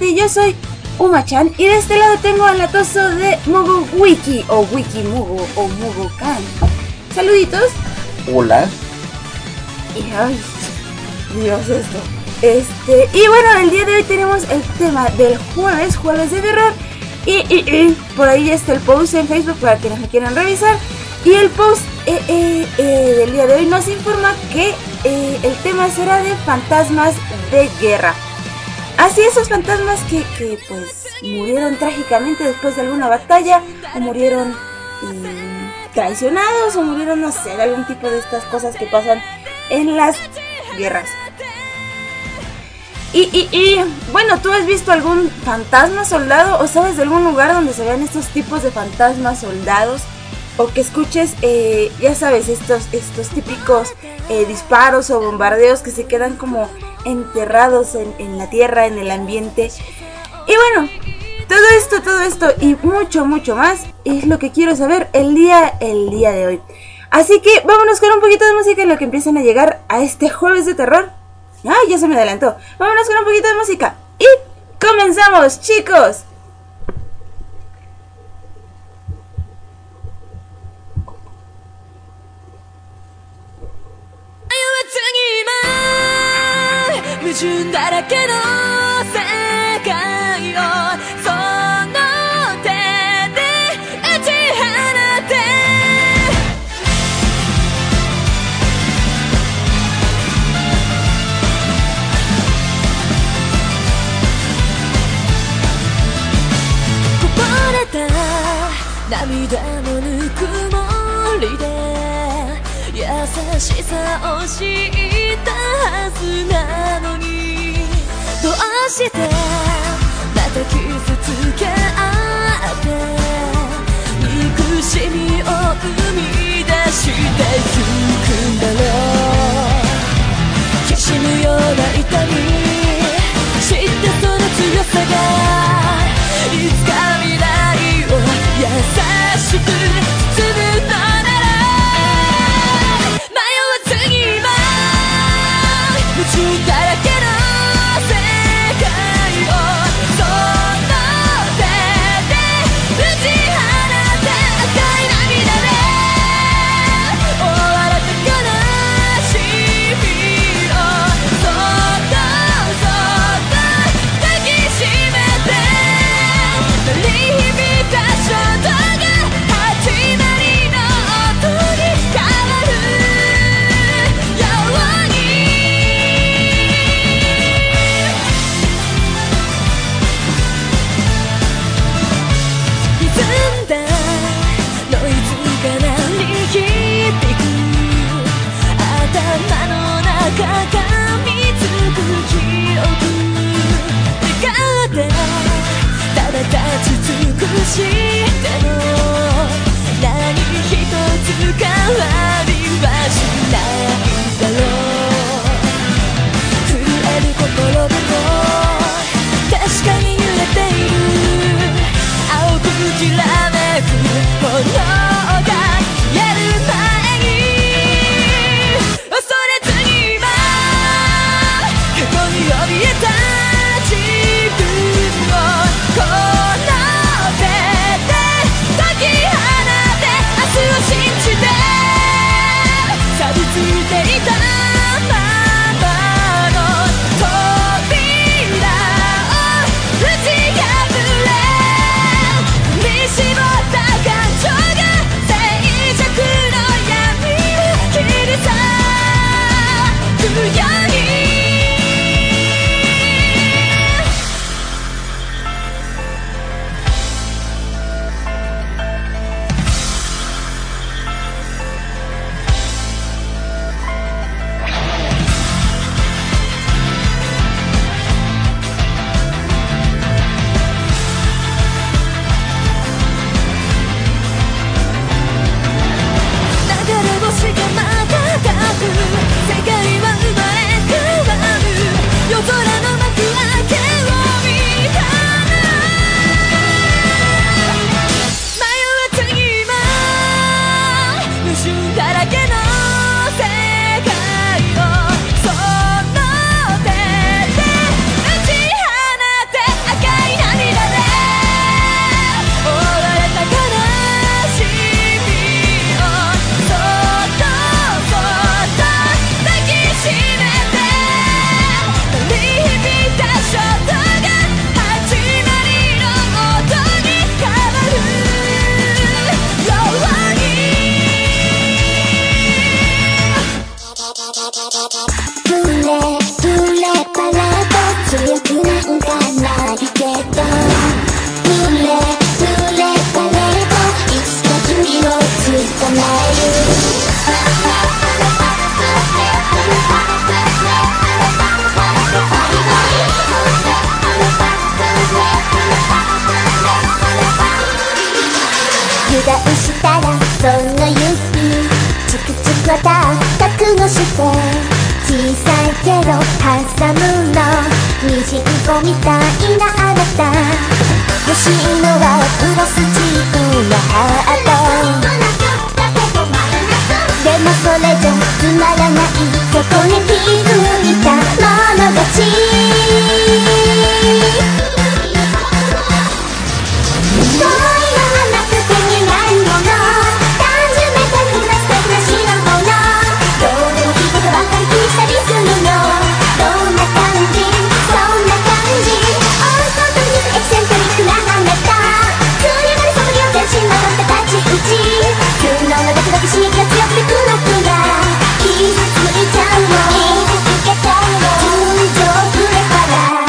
nuevamente yo soy Uma-chan y de este lado tengo al latoso de Mugu Wiki o Wiki Mugu o Mugu-kan. Saluditos. Hola. Y ay, Dios esto. Y bueno, el día de hoy tenemos el tema del jueves de terror. Y por ahí está el post en Facebook para quienes me quieran revisar. Y el post del día de hoy nos informa que el tema será de fantasmas de guerra. Así esos fantasmas que pues murieron trágicamente después de alguna batalla, o murieron traicionados, o murieron, no sé, de algún tipo de estas cosas que pasan en las guerras. Y bueno, ¿tú has visto algún fantasma soldado o sabes de algún lugar donde se vean estos tipos de fantasmas soldados? O que escuches, ya sabes, estos típicos disparos o bombardeos que se quedan como enterrados en la tierra, en el ambiente. Y bueno, todo esto y mucho más es lo que quiero saber el día de hoy. Así que vámonos con un poquito de música en lo que empiezan a llegar a este jueves de terror. ¡Ay, ya se me adelantó! Vámonos con un poquito de música y comenzamos, chicos. 優しさを知ったはずなのにどうしてまた傷つけ合って憎しみを生み出してゆくんだろうきしむような痛み知ってその強さがいつか未来を優しく包むの宇宙だらけの世界をその手で断したらその指チクチクは覚悟して小さいけどハンサムのミジンコみたいなあなた欲しいのはプラスチックなハートでもそれじゃつまらないそこに気づいたもの勝ち恋は甘くて苦いもの単純めたくなった話のものどうでもいいことばかり聞いたりするのどんな感じそんな感じオーソドリエキセントリックなあなた釣り上がるそぶりを全身守った立ち打ち素直なドキドキ刺激が強くてクラクラ傷ついちゃうよ傷つけちゃうよ純情くれたら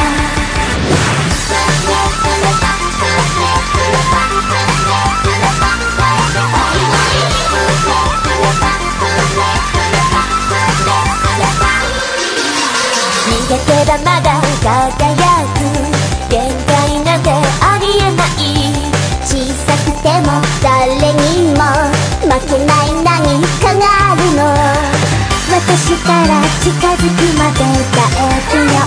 逃げてばまだ輝く限界なんてありえない小さくても誰にも負けない何かがあるの私から近づくまで耐えてよ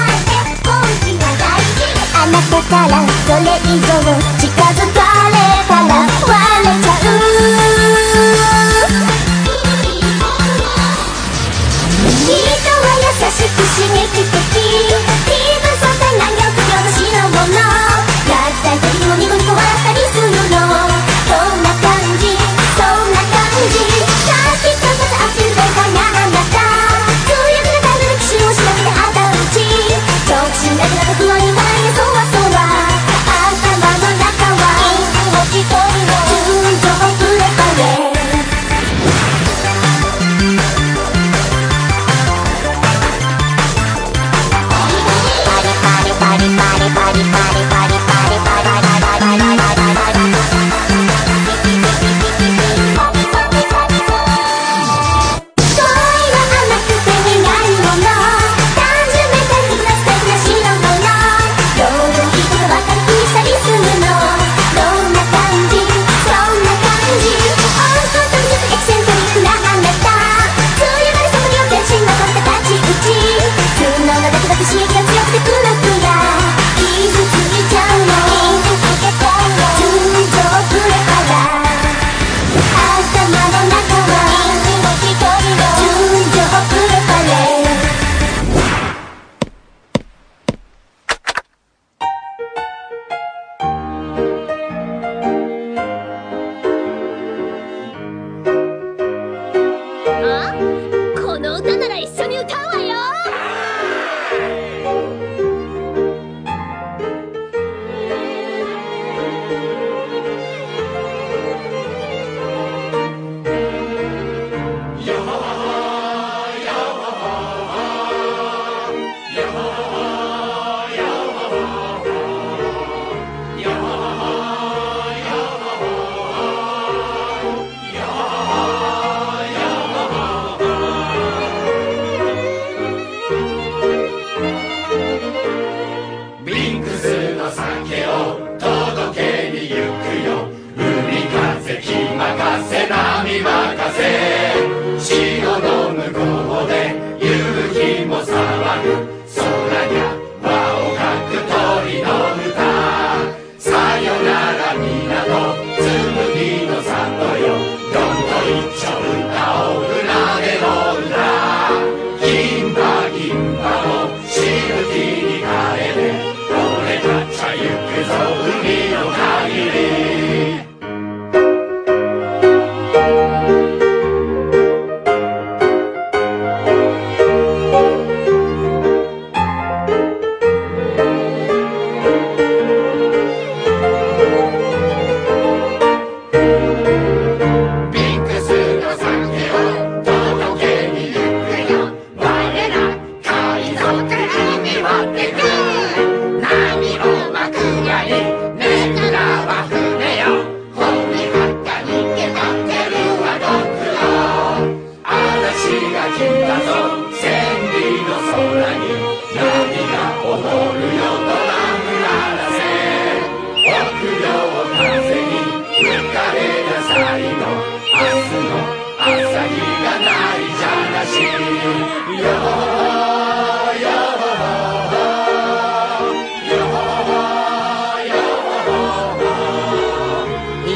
あなたからそれ以上近づかれたら割れちゃう人は優しく刺激的気分相対難欲両年のもの合体的にもニコニコ笑ったりするの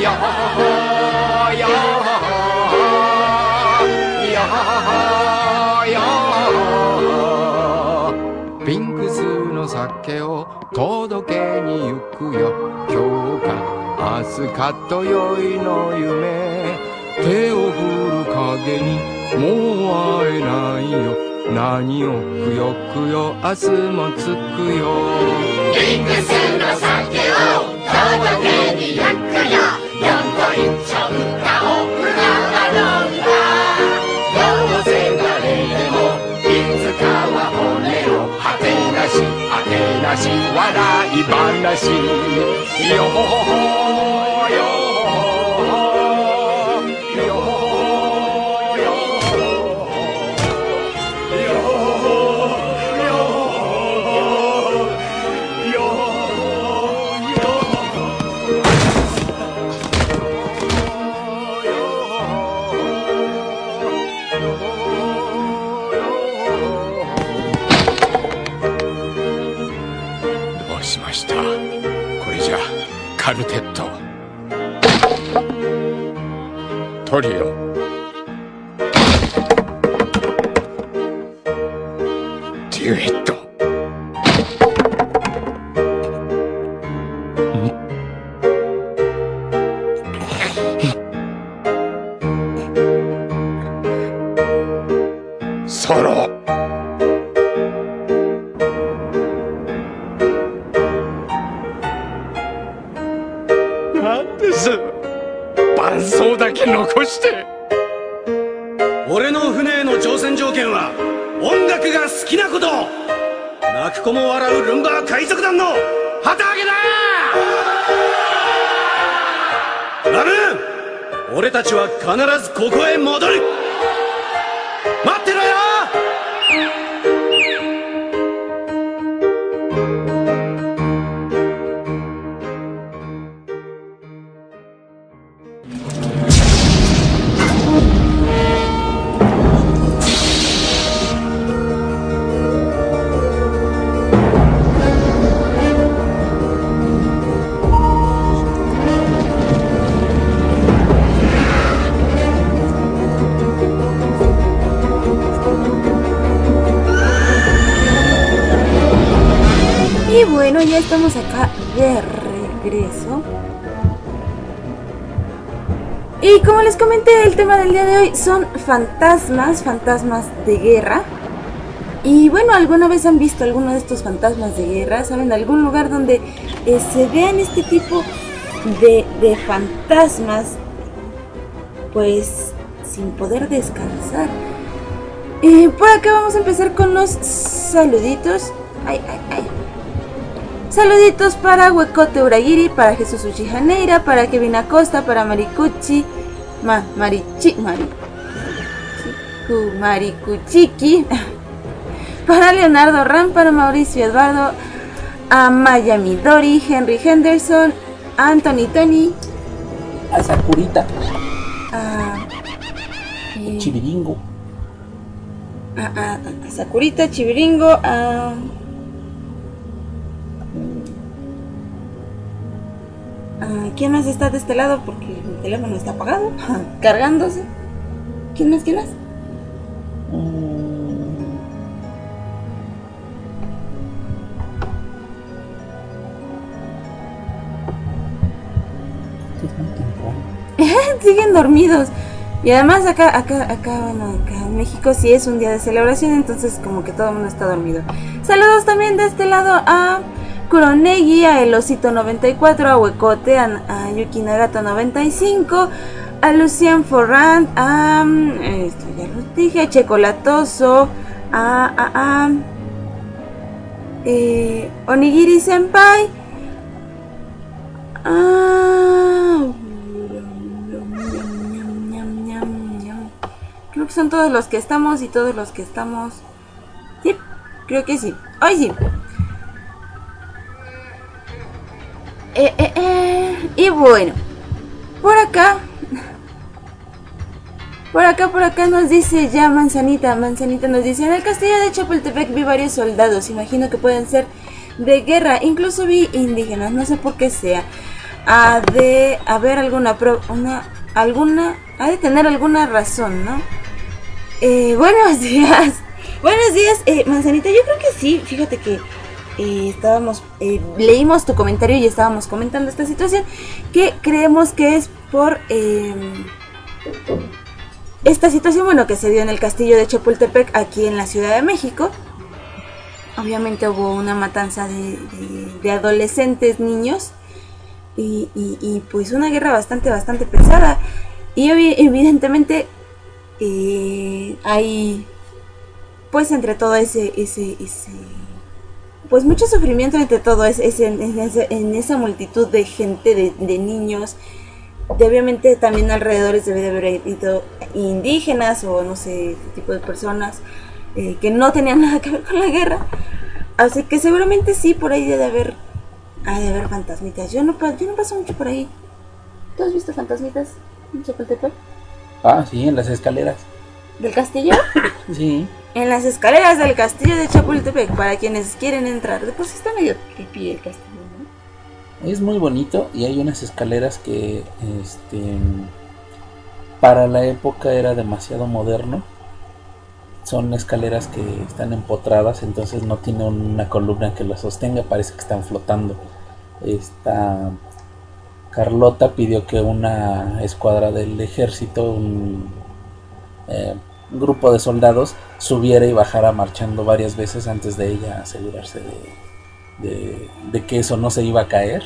ピンクスの酒を届けに行くよ。今日か明日かとよいの夢。手を振る影にもう会えないよ。何をくよくよ明日もつくよ。 ピンクスの酒を届けに行くよ。4個一丁歌を裏が飲んだ。どうせ誰でもいつかは骨を果てなし果てなし笑い話よほほほよ。これじゃカルテットトリオデュエットソロ伴奏だけ残して。 俺の船への乗船条件は音楽が好きなこと。泣く子も笑うルンバー海賊団の旗揚げだ。ラブーン、俺たちは必ずここへ戻る。待ってろよ。 Y bueno, ya estamos acá de regreso. Y como les comenté, el tema del día de hoy son fantasmas de guerra. Y bueno, ¿alguna vez han visto alguno de estos fantasmas de guerra? ¿Saben de algún lugar donde se vean este tipo de fantasmas? Pues sin poder descansar. Por acá vamos a empezar con los saluditos. Saluditos para Huecote Uragiri, para Jesús Uchihaneira, para Kevin Acosta, para Marikuchi, Marikuchiki, para Leonardo Ram, para Mauricio Eduardo, a Maya Midori, Henry Henderson, a Anthony Tony, a Sakurita, a Chibiringo, a Sakurita, Chibiringo, a ¿quién más está de este lado? Porque mi teléfono está apagado, cargándose. ¿Quién más? Siguen dormidos. Y además acá en México sí es un día de celebración, entonces como que todo el mundo está dormido. Saludos también de este lado a Kuronegi, a El Osito 94, a Huecote, a Yuki Nagato 95, a Lucian Forrand, a esto ya lo dije, a Checolatoso, a Onigiri Senpai, creo que son todos los que estamos y todos los que estamos. Sí, creo que sí. Hoy sí. Y bueno, por acá nos dice ya Manzanita nos dice: en el castillo de Chapultepec vi varios soldados, imagino que pueden ser de guerra, incluso vi indígenas, no sé por qué sea. ha de haber ha de tener alguna razón, ¿no? Buenos días, Manzanita. Yo creo que sí. Fíjate que leímos tu comentario y estábamos comentando esta situación, que creemos que es por esta situación, bueno, que se dio en el castillo de Chapultepec, aquí en la Ciudad de México. Obviamente hubo una matanza de adolescentes, niños, y pues una guerra bastante pesada. Y evidentemente hay, pues, entre todo ese pues mucho sufrimiento entre todo en esa multitud de gente, de niños. Obviamente también alrededor debe de haber indígenas o no sé, este tipo de personas que no tenían nada que ver con la guerra. Así que seguramente sí, por ahí ha de haber fantasmitas. Yo no paso mucho por ahí. ¿Tú has visto fantasmitas en Chapultepec? Ah, sí, en las escaleras. ¿Del castillo? Sí. En las escaleras del castillo de Chapultepec, para quienes quieren entrar. De por sí está medio creepy el castillo, ¿no? Es muy bonito y hay unas escaleras que para la época era demasiado moderno. Son escaleras que están empotradas, entonces no tiene una columna que las sostenga, parece que están flotando. Carlota pidió que una escuadra del ejército, un grupo de soldados, subiera y bajara marchando varias veces antes de ella asegurarse de que eso no se iba a caer.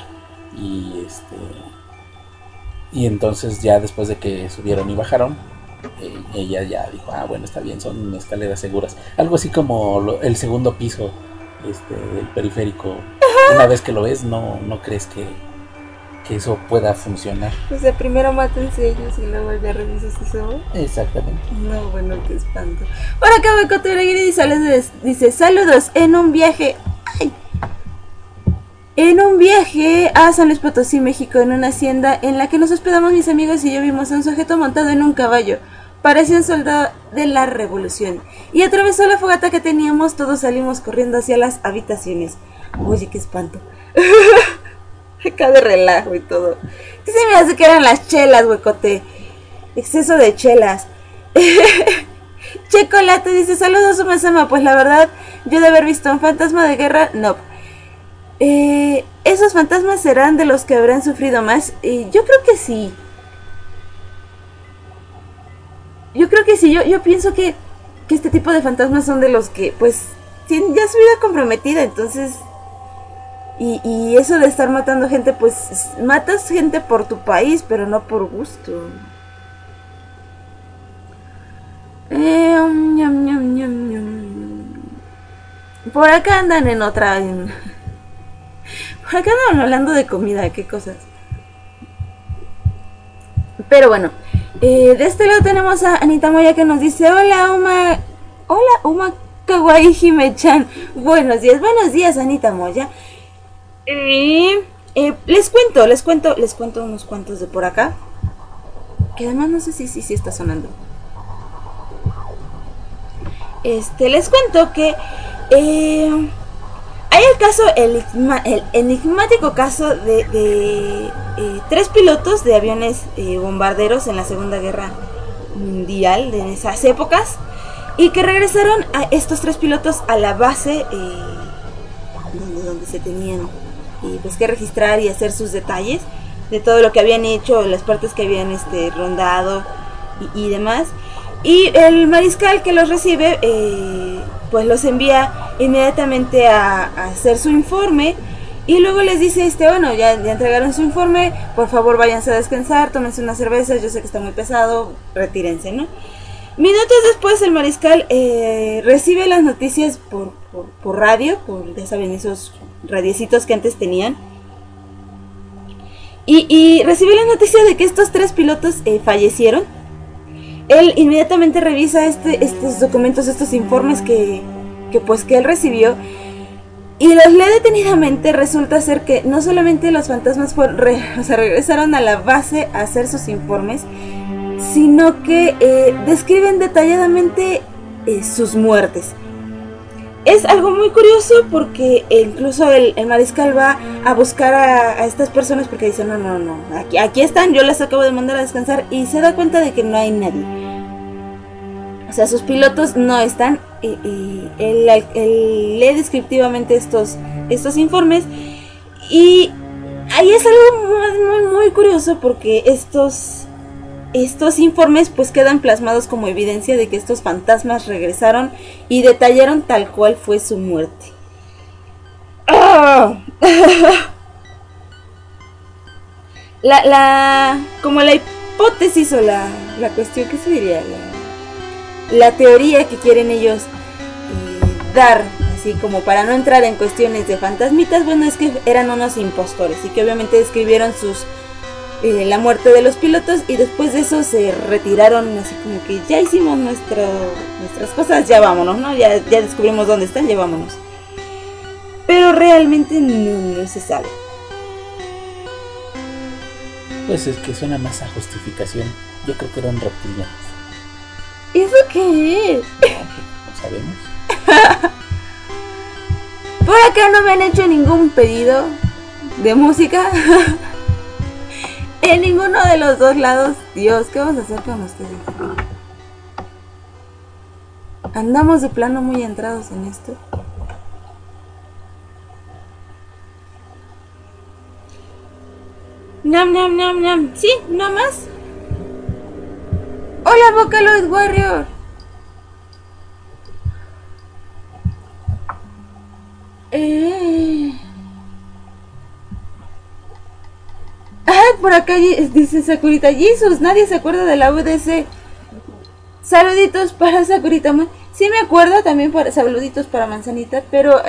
Y entonces ya después de que subieron y bajaron, ella ya dijo, bueno, está bien, son escaleras seguras. Algo así como el segundo piso del periférico. Una vez que lo ves, no crees que eso pueda funcionar. O sea, primero mátense ellos y luego ya revisas eso. Exactamente. No, bueno, qué espanto. Por acá Boicote Alegre dice, saludos, en un viaje a San Luis Potosí, México, en una hacienda en la que nos hospedamos mis amigos y yo, vimos a un sujeto montado en un caballo. Parecía un soldado de la revolución. Y atravesó la fogata que teníamos, todos salimos corriendo hacia las habitaciones. Oye, qué espanto. Acá de relajo y todo. ¿Qué se me hace que eran las chelas, Huecote? Exceso de chelas. Chocolate dice, saludos, Sumasama. Pues la verdad, yo de haber visto un fantasma de guerra, no. ¿Esos fantasmas serán de los que habrán sufrido más? Yo creo que sí. Yo pienso que este tipo de fantasmas son de los que, pues, tienen ya su vida comprometida, entonces... Y eso de estar matando gente, pues, matas gente por tu país, pero no por gusto. Por acá andan en otra... Por acá andan hablando de comida, qué cosas. Pero bueno, de este lado tenemos a Anita Moya que nos dice, hola Uma Kawaii Hime-chan. Buenos días Anita Moya. Les cuento unos cuantos de por acá, que además no sé si está sonando. Les cuento que hay el enigmático caso de 3 pilotos de aviones bombarderos en la Segunda Guerra Mundial de esas épocas, y que regresaron a estos 3 pilotos a la base donde se tenían pues que registrar y hacer sus detalles de todo lo que habían hecho, las partes que habían rondado y demás. Y el mariscal que los recibe pues los envía inmediatamente a hacer su informe, y luego les dice, bueno, ya entregaron su informe, por favor váyanse a descansar, tómense unas cervezas, yo sé que está muy pesado, retírense, ¿no? Minutos después el mariscal recibe las noticias por radio, ya saben, esos radiecitos que antes tenían, y recibe la noticia de que estos 3 pilotos fallecieron. Él inmediatamente revisa estos documentos, estos informes que él recibió, y los lee detenidamente. Resulta ser que no solamente los fantasmas regresaron a la base a hacer sus informes, sino que describen detalladamente sus muertes. es algo muy curioso porque incluso el mariscal va a buscar a estas personas porque dice, no, aquí están, yo las acabo de mandar a descansar, y se da cuenta de que no hay nadie. O sea, sus pilotos no están, y él lee descriptivamente estos informes, y ahí es algo muy, muy curioso porque estos informes pues quedan plasmados como evidencia de que estos fantasmas regresaron y detallaron tal cual fue su muerte. ¡Oh! Como la hipótesis o la cuestión, ¿qué se diría? La teoría que quieren ellos dar, así como para no entrar en cuestiones de fantasmitas, bueno, es que eran unos impostores y que obviamente describieron la muerte de los pilotos, y después de eso se retiraron, así como que ya hicimos nuestras cosas, ya vámonos, ¿no? Ya descubrimos dónde están, ya vámonos. Pero realmente no se sabe. Pues es que suena más a justificación. Yo creo que eran reptilianos. ¿Eso qué es? No sabemos. Por acá no me han hecho ningún pedido de música. En ninguno de los dos lados. Dios, ¿qué vamos a hacer con ustedes? Andamos de plano muy entrados en esto. Ñam. Sí, no más. Hola, Vocaloid Warrior. Por acá dice Sakurita Jesus, nadie se acuerda de la UDC. Saluditos para Sakurita. Sí me acuerdo, también saluditos para Manzanita, pero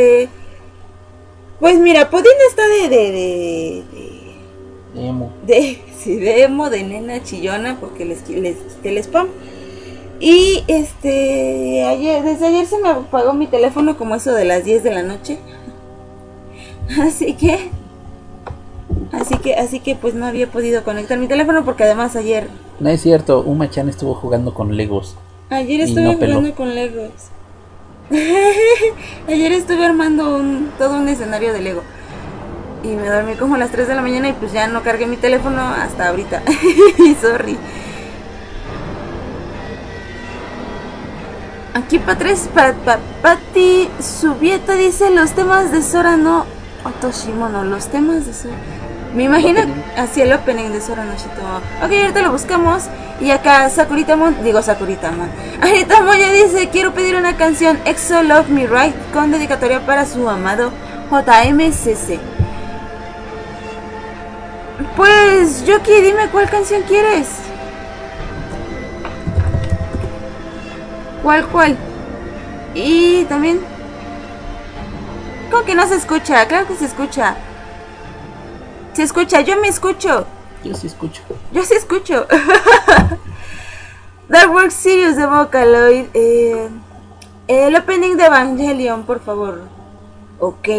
pues mira, Podín está de emo. De emo, de nena chillona, porque les quité el spam. Y desde ayer se me apagó mi teléfono como eso de las 10 de la noche. Así que pues no había podido conectar mi teléfono, porque además ayer... No es cierto, Uma-chan estuvo jugando con Legos. Ayer estuve jugando con Legos. Ayer estuve armando todo un escenario de Lego. Y me dormí como a las 3 de la mañana y pues ya no cargué mi teléfono hasta ahorita. Sorry. Aquí Patti Subieta dice los temas de Sora no Otoshimono, los temas de Sora. Me imagino así el opening de Sora no Shitomo. Ok, ahorita lo buscamos. Y acá Sakurita Mon. Anita Moya dice, quiero pedir una canción EXO Love Me Right con dedicatoria para su amado JMCC. Pues Yoki, dime cuál canción quieres. ¿Cuál? Y también... ¿Cómo que no se escucha? Claro que se escucha. Se escucha, yo me escucho. Yo sí escucho. Dark Work Sirius de Vocaloid. El opening de Evangelion, por favor. Ok.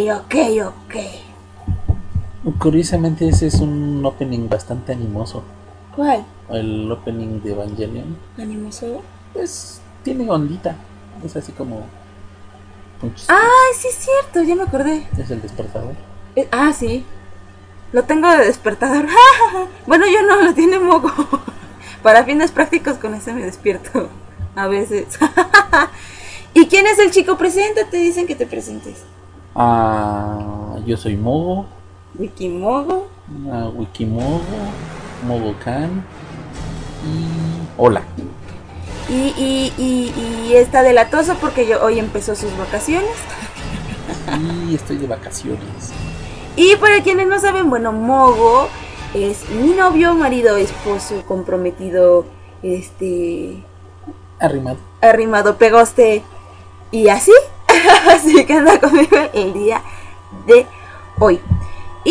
Curiosamente ese es un opening bastante animoso. ¿Cuál? El opening de Evangelion. ¿Animoso? Pues tiene ondita. Es así como... sí es cierto, ya me acordé. Es el despertador. Sí. Lo tengo de despertador. Bueno, yo no, lo tiene Mogo. Para fines prácticos con ese me despierto. A veces. ¿Y quién es el chico? Preséntate, dicen que te presentes. Yo soy Mogo. Wikimogo. Wikimogo. Mogo-kan. Y... hola. Y está de latoso porque hoy empezó sus vacaciones. Y estoy de vacaciones. Y para quienes no saben, bueno, Mogo es mi novio, marido, esposo, comprometido, arrimado, pegoste y así. Así que anda conmigo el día de hoy. Y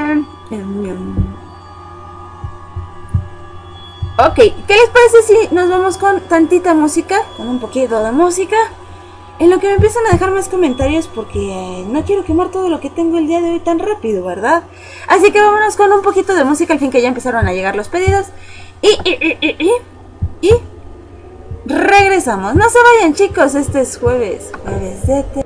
ok, ¿qué les parece si nos vamos con tantita música? Con un poquito de música. En lo que me empiezan a dejar más comentarios, porque no quiero quemar todo lo que tengo el día de hoy tan rápido, ¿verdad? Así que vámonos con un poquito de música, al fin que ya empezaron a llegar los pedidos. Y Regresamos. No se vayan, chicos, este es jueves de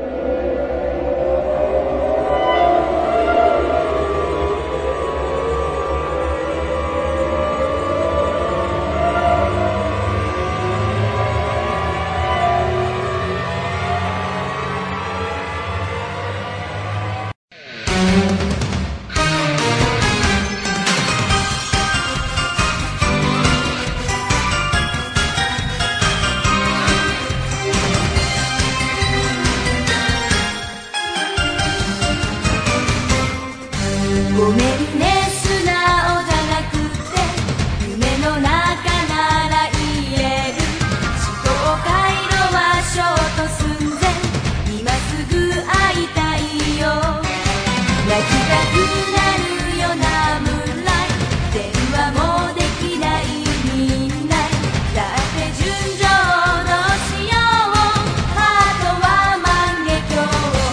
ごめんね素直じゃなくて夢の中なら言える思考回路はショート寸前今すぐ会いたいよ泣きたくなるよなムーンライト電話もできないみんなだって純情どうしようハートは万華鏡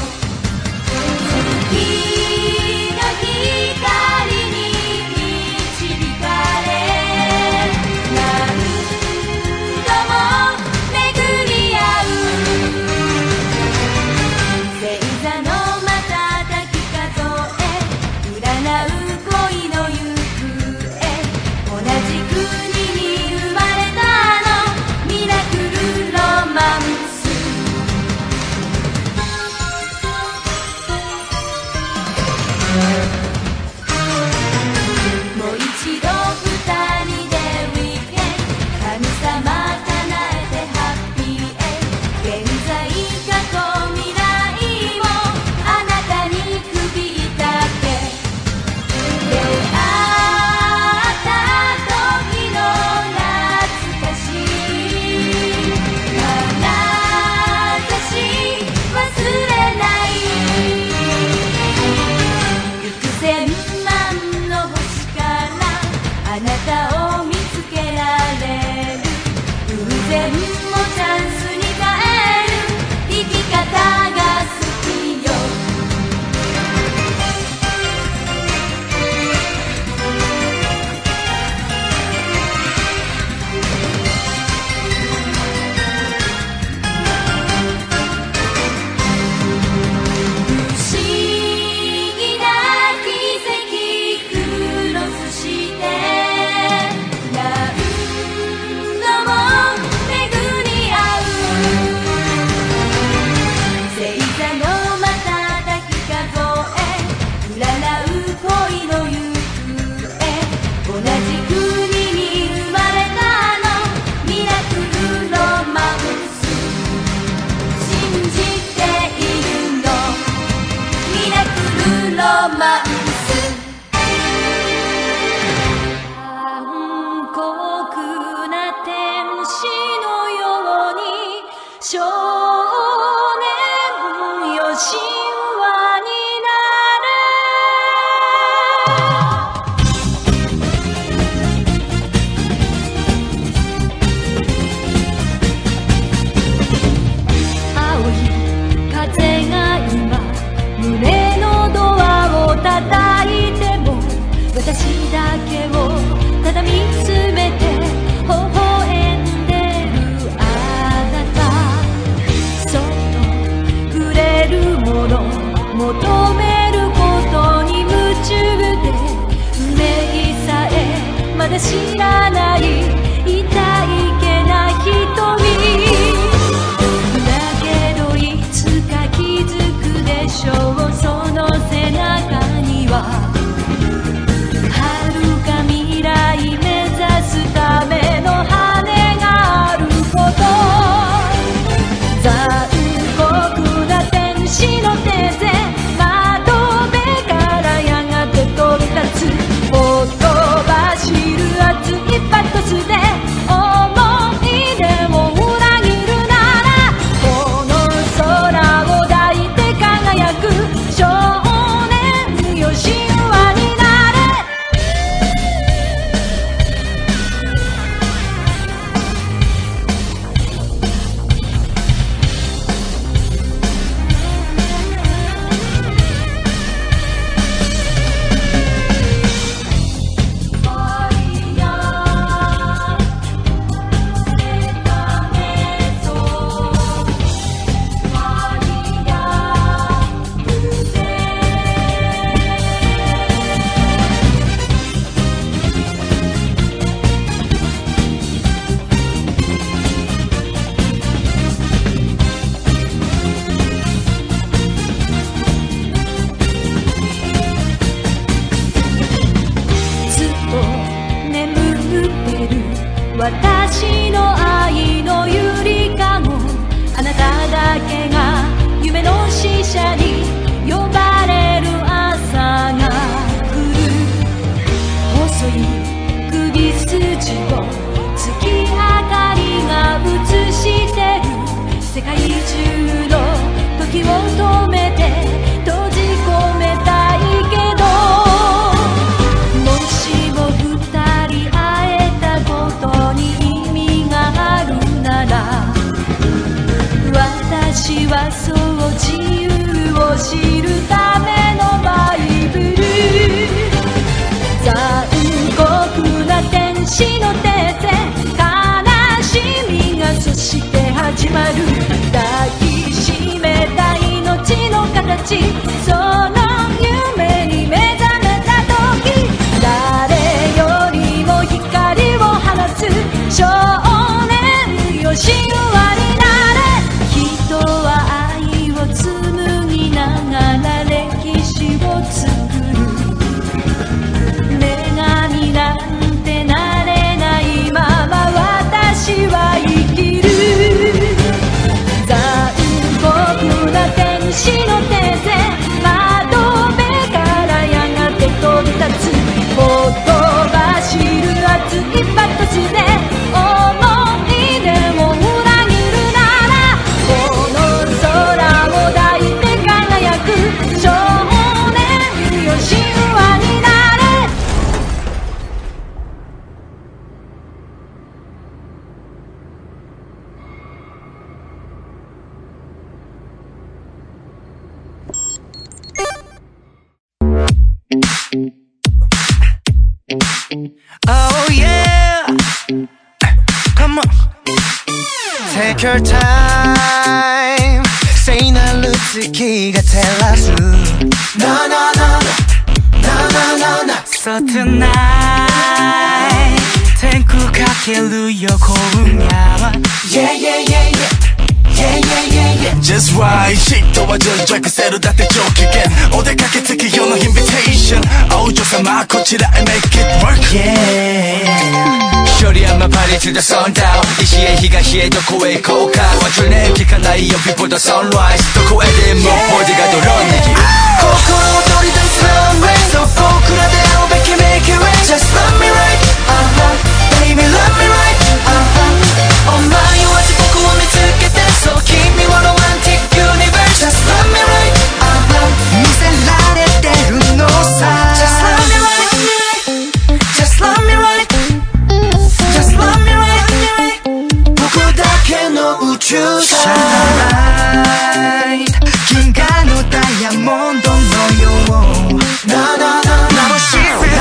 月の光に導かれ何度も巡り合う星座の瞬き数え占う恋の行方同じ国に生まれたのミラクルロマンスもう一度二人でウィークエンド神様叶えてハッピーエンド現在過去未来をあなたに首ったけ出会った時の懐かしい眼差し忘れない幾千万の星からあなたを見つけられる偶然もチャンスに変える生き方が好きよ不思議な奇跡クロスして何度も巡り合う星座の瞬き数え占う恋の行方同じ国に生まれたのミラクルロマンス信じているのミラクルロマンス残酷な天使のように少年よ神話にな青い風が今胸のドアを叩いても私だけをただ見つめて微笑んでるあなたそっと触れるもの求めることに夢中で運命さえまだ知らない痛いけな瞳だけどいつか気づくでしょうその背中には遥か未来目指すための羽があること残酷な天使の手で窓辺からやがて飛び立つほとばしる熱いパ私の愛のゆりかご、あなただけが夢の使者に呼ばれる朝が来る。細い首筋を月明かりが映してる。世界中の時を止めて閉じ込めたいけど、もしも二人会えたことに意味があるなら、私はそう自由を知るためのバイブル。残酷な天使の手で悲しみがそして始まる。抱きしめた命の形、その夢に目覚めた時、誰よりも光を放つ少年よ、神話になれ。人は愛を紡ぎながら歴史を作る。女神なんてなれないまま私は生きる。残酷な天使の手で窓辺からやがて飛び立つ。ほとばしる熱いパトスで思い出を裏切るなら、この空を抱いて輝く少年よ、神話になれ。 Oh yeah, come on, take your time. 聖なる月が照らす No, no, no, no, no, no, no. So tonight 天空かけるよ今夜は Yeah, yeah, yeah, yeah.Yeah, yeah, yeah, yeah. Just right 人は順序せるだって上機嫌お出かけ月夜のインビテーション王女様こちらへ make it work Yeah 距離山パリ to the sundown 西へ東へどこへ行こうか What's your name 聞かないよ before the sunrise どこへでもボディガードロンに心を取り出す runway So 僕らで会うべき make it right Just love me right Baby love me right お前は僕を見つけてそう君はロマンティックユニバース Just love me right 見せられてるのさ Just love me right Just love me right Just love me right 僕だけの宇宙さ Shine light 銀河のダイヤモンドのよう No, no, no, no 眩しすぎ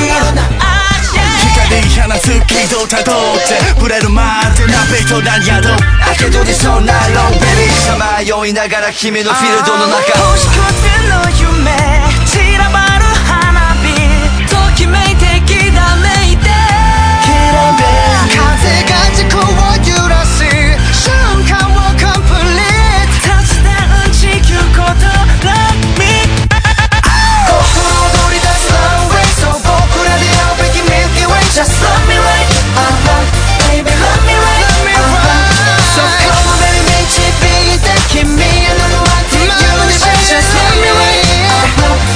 光放つ軌道たどって触れるまでなビートな宿明けどにそんなローベリーさまよいながら君のフィールドの中星屑の夢散らばる花火ときめいてきらめいてきらめい風が軸を揺らす瞬間をコンプリートタッチダウン地球こと Love me 心躍り出す Long way そう僕らで会うべき Milky Way Just love me right Baby love me right So come on baby 導いて君へのロマンティックユニバース Just love me right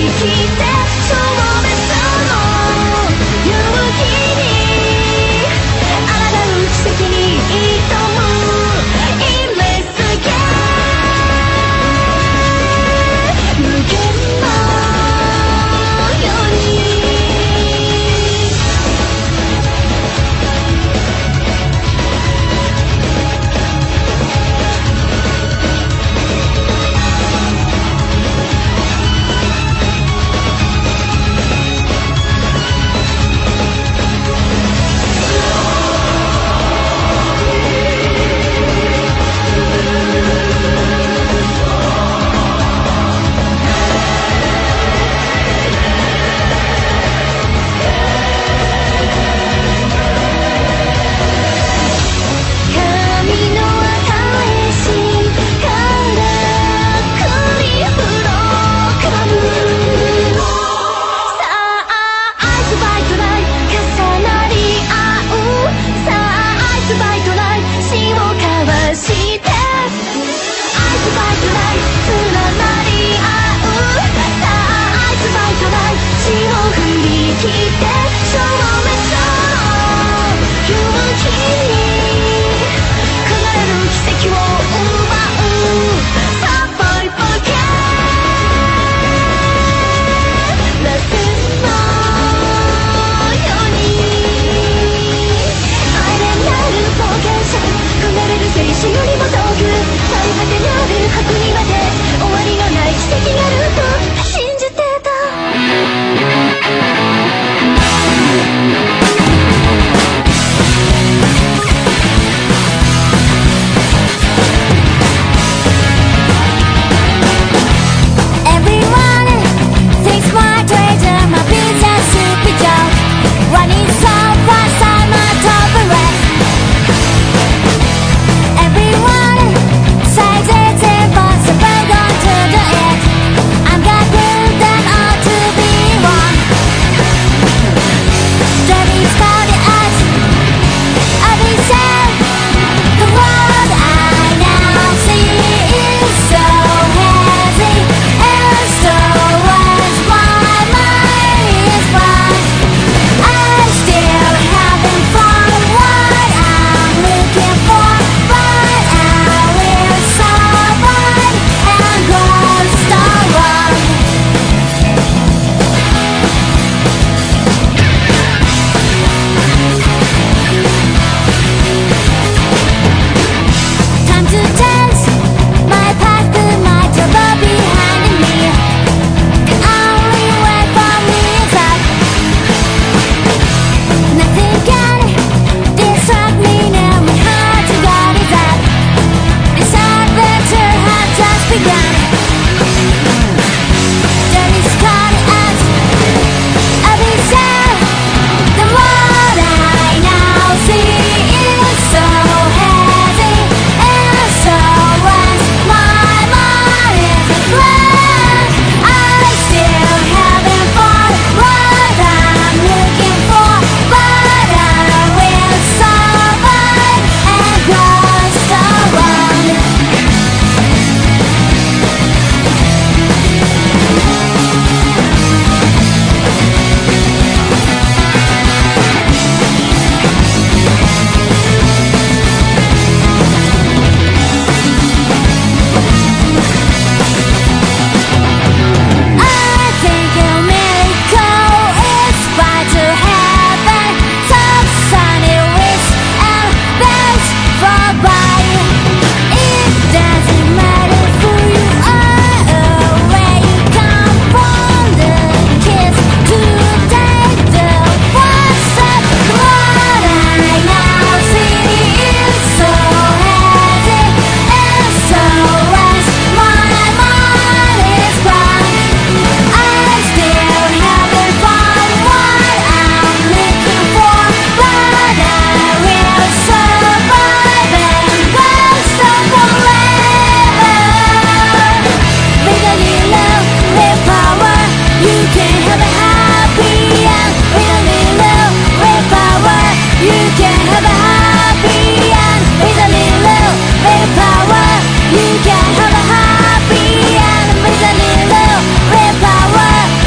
You can have a happy end with a little willpower.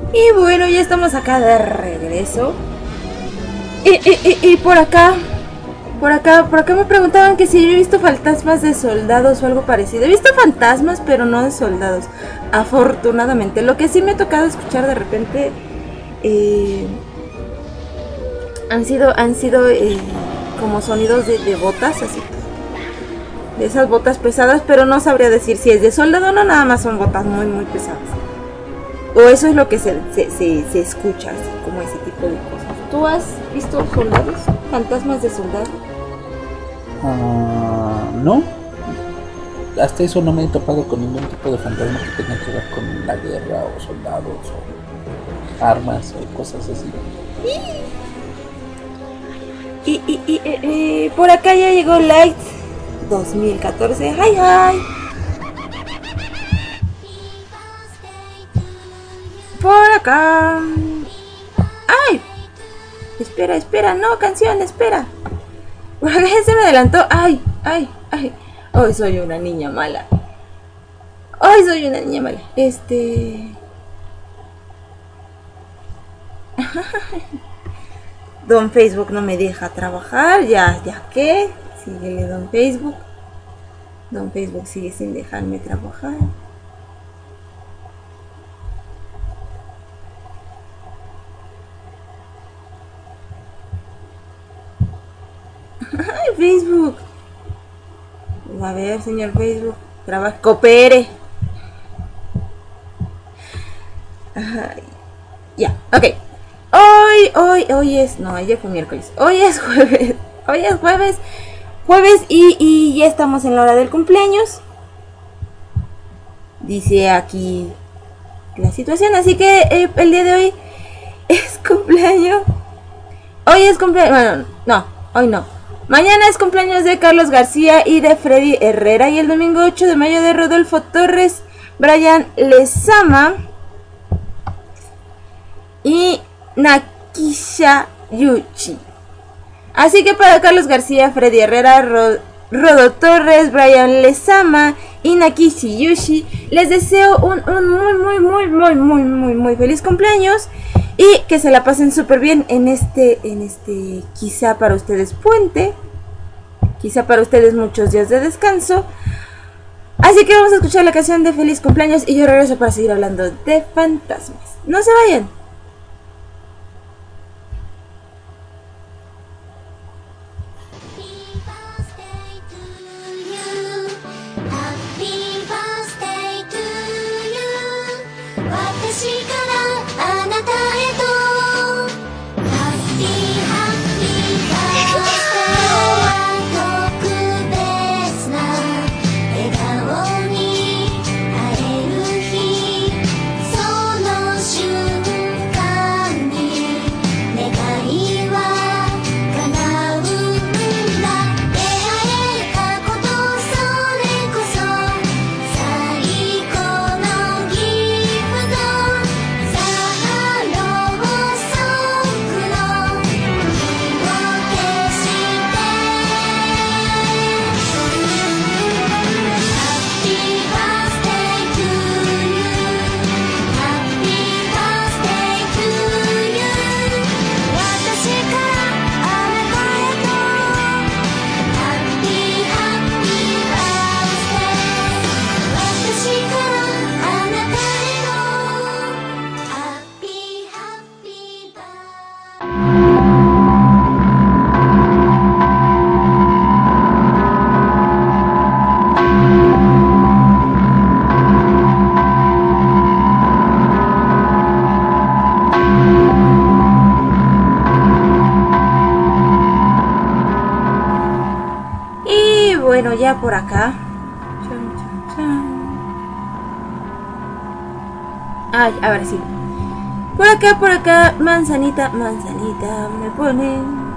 Y bueno, ya estamos acá de regreso. Y por acá me preguntaban que si yo he visto fantasmas de soldados o algo parecido. He visto fantasmas, pero no de soldados, afortunadamente. Lo que sí me ha tocado escuchar de repente han sido como sonidos de botas, así, de esas botas pesadas, pero no sabría decir si es de soldado o no, nada más son botas muy muy pesadas. O eso es lo que se escucha, así como ese tipo de cosas. ¿Tú has visto soldados? ¿Fantasmas de soldados? No. Hasta eso no me he topado con ningún tipo de fantasma que tenga que ver con la guerra o soldados o armas o cosas así. Y por acá ya llegó Light 2014. Hi. Por acá. ¡Ay! Espera, no, canción, espera. Por acá se me adelantó. ¡Ay! Hoy soy una niña mala. Don Facebook no me deja trabajar. Ya que. Síguele, Don Facebook. Don Facebook sigue sin dejarme trabajar. Ay, Facebook. A ver, señor Facebook, coopere. Ay, ya, ok. Hoy es, no, ayer fue miércoles. Hoy es jueves y ya estamos en la hora del cumpleaños. Dice aquí la situación, así que el día de hoy es cumpleaños. Hoy es cumpleaños, bueno, no, hoy no. Mañana es cumpleaños de Carlos García y de Freddy Herrera. Y el domingo 8 de mayo de Rodolfo Torres, Brian Lezama y Nakisha Yuchi. Así que para Carlos García, Freddy Herrera, Rodo Torres, Brian Lezama y Nakisha Yuchi, les deseo un muy feliz cumpleaños. Y que se la pasen súper bien en este quizá para ustedes puente, quizá para ustedes muchos días de descanso. Así que vamos a escuchar la canción de feliz cumpleaños y yo regreso para seguir hablando de fantasmas. No se vayan. Bueno, ya por acá. Ay, ahora sí. Por acá, manzanita, me pone.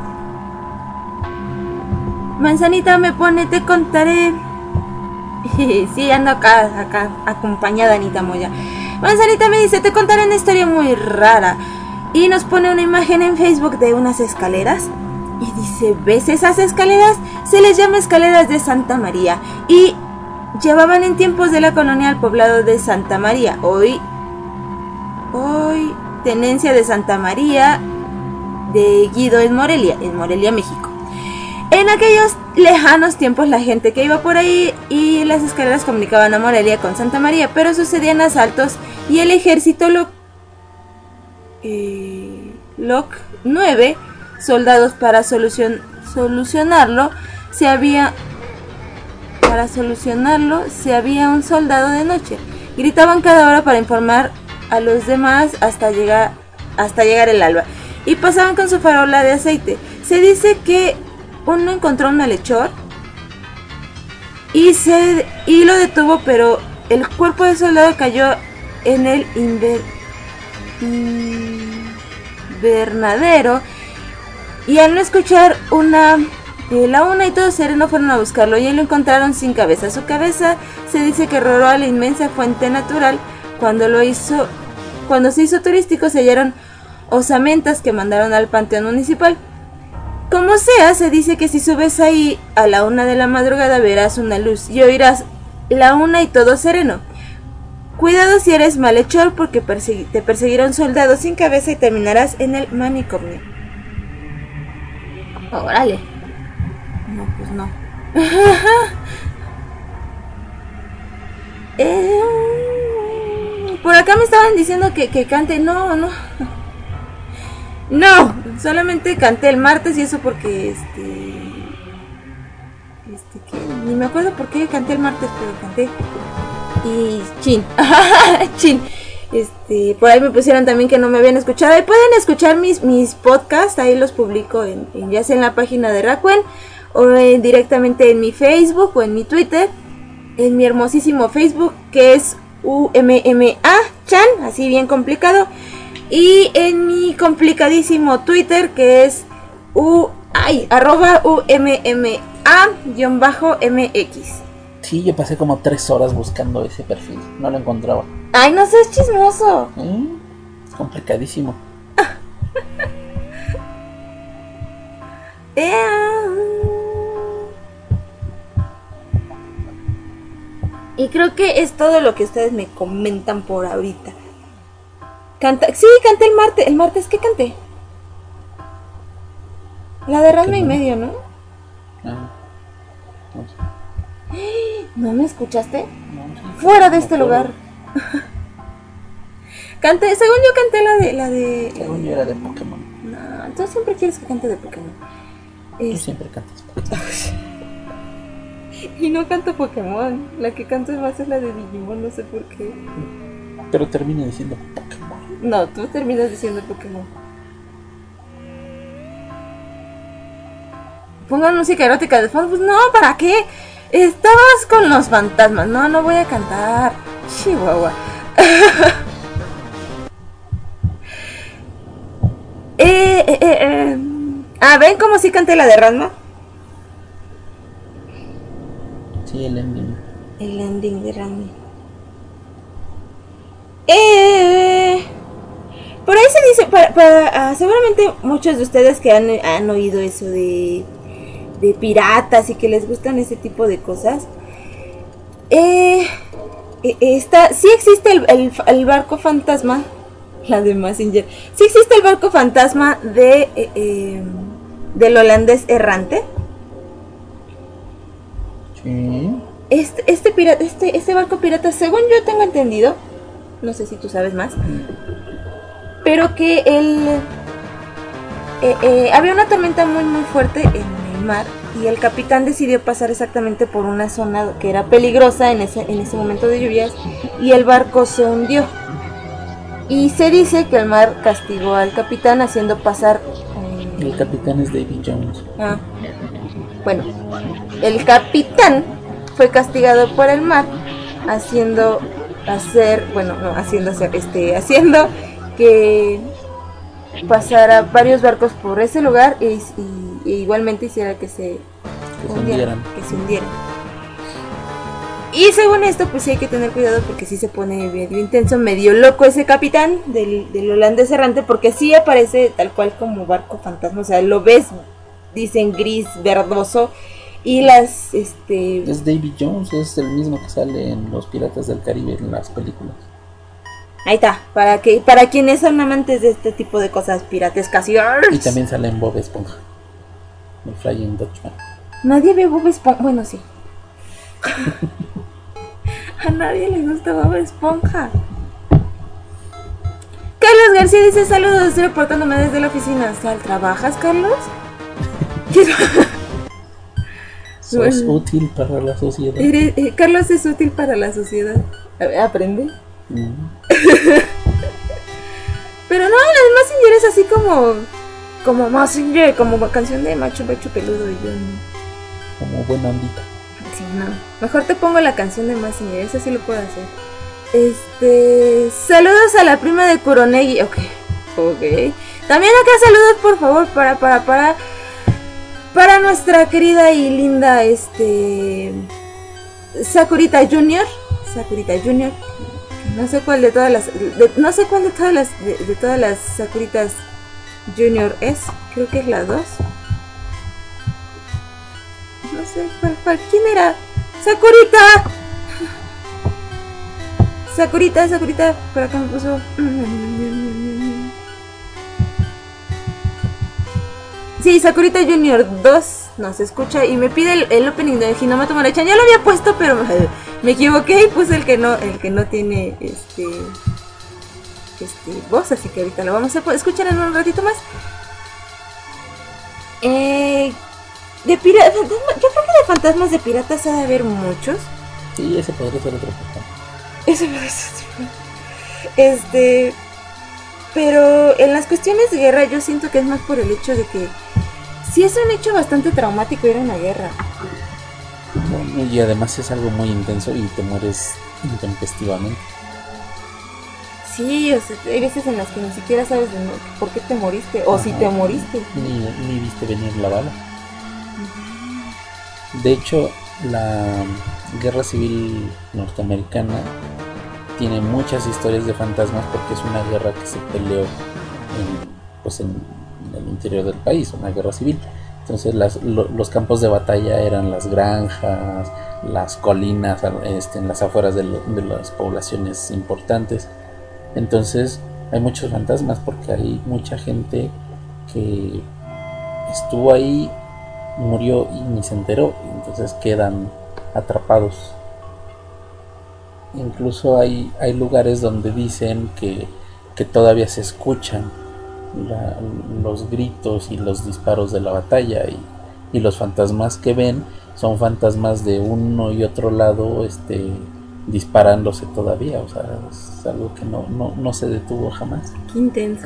Manzanita me pone, te contaré. Sí, ando acá, acompañada Anita Moya. Manzanita me dice, te contaré una historia muy rara. Y nos pone una imagen en Facebook de unas escaleras. Y dice, ¿ves esas escaleras? Se les llama escaleras de Santa María. Y llevaban en tiempos de la colonia al poblado de Santa María. Hoy hoy tenencia de Santa María de Guido en Morelia, México. En aquellos lejanos tiempos la gente que iba por ahí y las escaleras comunicaban a Morelia con Santa María, pero sucedían asaltos y el ejército Loc 9 soldados para solucionarlo se había un soldado de noche. Gritaban cada hora para informar a los demás hasta llegar el alba y pasaban con su farola de aceite. Se dice que uno encontró un malhechor y lo detuvo, pero el cuerpo del soldado cayó en el invernadero y al no escuchar la una y todo sereno fueron a buscarlo y lo encontraron sin cabeza. Su cabeza se dice que rodó a la inmensa fuente natural. Cuando se hizo turístico se hallaron osamentas que mandaron al panteón municipal. Como sea, se dice que si subes ahí a la 1 de la madrugada verás una luz y oirás la una y todo sereno. Cuidado si eres malhechor porque te perseguirá un soldado sin cabeza y terminarás en el manicomio. Órale. No, pues no. Por acá me estaban diciendo que cante. No, solamente canté el martes y eso porque que ni me acuerdo por qué canté el martes, pero canté. Y chin. Por ahí me pusieron también que no me habían escuchado. Y pueden escuchar mis podcasts, ahí los publico ya sea en la página de Rakuen o directamente en mi Facebook o en mi Twitter, en mi hermosísimo Facebook que es UMMA-chan, así bien complicado, y en mi complicadísimo Twitter que es @UMMA_MX. Sí, yo pasé como 3 horas buscando ese perfil, no lo encontraba. Ay, no seas chismoso. Es complicadísimo. Y creo que es todo lo que ustedes me comentan por ahorita. Sí, canté el martes. ¿El martes qué canté? La de Ranma y medio, ¿no? No sé. ¿No me escuchaste? No, fuera de este lugar. Según yo canté la de Según yo era de Pokémon. No, tú siempre quieres que cante de Pokémon. Tú siempre cantas Pokémon. Y no canto Pokémon. La que canto más es la de Digimon, no sé por qué. Pero termina diciendo Pokémon. No, tú terminas diciendo Pokémon. Pongan música erótica de fondo. Pues no, ¿para qué? Estabas con los fantasmas. No voy a cantar. Chihuahua. ¿Ven cómo sí canté la de Ranma? Sí, el ending. El ending de Ranma. Por ahí se dice, seguramente muchos de ustedes que han oído eso de piratas y que les gustan ese tipo de cosas, sí existe el barco fantasma, la de Mazinger, sí existe el barco fantasma del holandés errante. Sí. Este barco pirata, según yo tengo entendido, no sé si tú sabes más, pero que había una tormenta muy muy fuerte en el mar y el capitán decidió pasar exactamente por una zona que era peligrosa en ese momento de lluvias y el barco se hundió. Y se dice que el mar castigó al capitán haciendo pasar... El capitán es Davy Jones. Bueno, el capitán fue castigado por el mar haciendo que pasara varios barcos por ese lugar e igualmente hiciera que se hundieran. Y según esto, pues sí hay que tener cuidado porque sí se pone medio intenso, medio loco ese capitán del holandés errante, porque sí aparece tal cual como barco fantasma, o sea, lo ves, dicen gris, verdoso, y las, Es Davy Jones, es el mismo que sale en Los Piratas del Caribe en las películas. Ahí está, para quienes son amantes de este tipo de cosas piratescas y también sale en Bob Esponja, el Flying Dutchman. Nadie ve Bob Esponja, bueno sí. A nadie le gusta Bob Esponja. Carlos García dice saludos, estoy reportándome desde la oficina. ¿Trabajas, Carlos? Sos útil para la sociedad. Carlos es útil para la sociedad. Aprende. Pero no, la de Mazinger es así como Mazinger, como canción de macho peludo y yo no. Como buena ondita. Sí, no. Mejor te pongo la canción de Mazinger, esa sí lo puedo hacer. Saludos a la prima de Kuronegi. Ok. También acá saludos por favor para nuestra querida y linda Sakurita Junior. No sé cuál de todas las de todas las Sakuritas Junior es. Creo que es la 2. No sé cuál. ¿Quién era? Sakurita, por acá me puso. Sí, Sakurita Junior 2 nos escucha y me pide el opening de Hinamato Mora-chan. Ya lo había puesto, pero me equivoqué y puse el que no tiene voz, así que ahorita lo vamos a escuchar en un ratito más. Yo creo que de fantasmas de piratas ha de haber muchos. Sí, ese podría ser otro fantasma. Pero en las cuestiones de guerra yo siento que es más por el hecho de que sí es un hecho bastante traumático ir a una guerra. Bueno, y además es algo muy intenso y te mueres intempestivamente. Sí, o sea, hay veces en las que ni siquiera sabes por qué te moriste o si te moriste. Ni viste venir la bala. De hecho, la guerra civil norteamericana tiene muchas historias de fantasmas porque es una guerra que se peleó en el interior del país, una guerra civil. Entonces los campos de batalla eran las granjas, las colinas, en las afueras de las poblaciones importantes. Entonces hay muchos fantasmas porque hay mucha gente que estuvo ahí, murió y ni se enteró, entonces quedan atrapados. Incluso hay lugares donde dicen que todavía se escuchan los gritos y los disparos de la batalla, y los fantasmas que ven son fantasmas de uno y otro lado disparándose todavía. O sea, es algo que no se detuvo jamás. Qué intenso.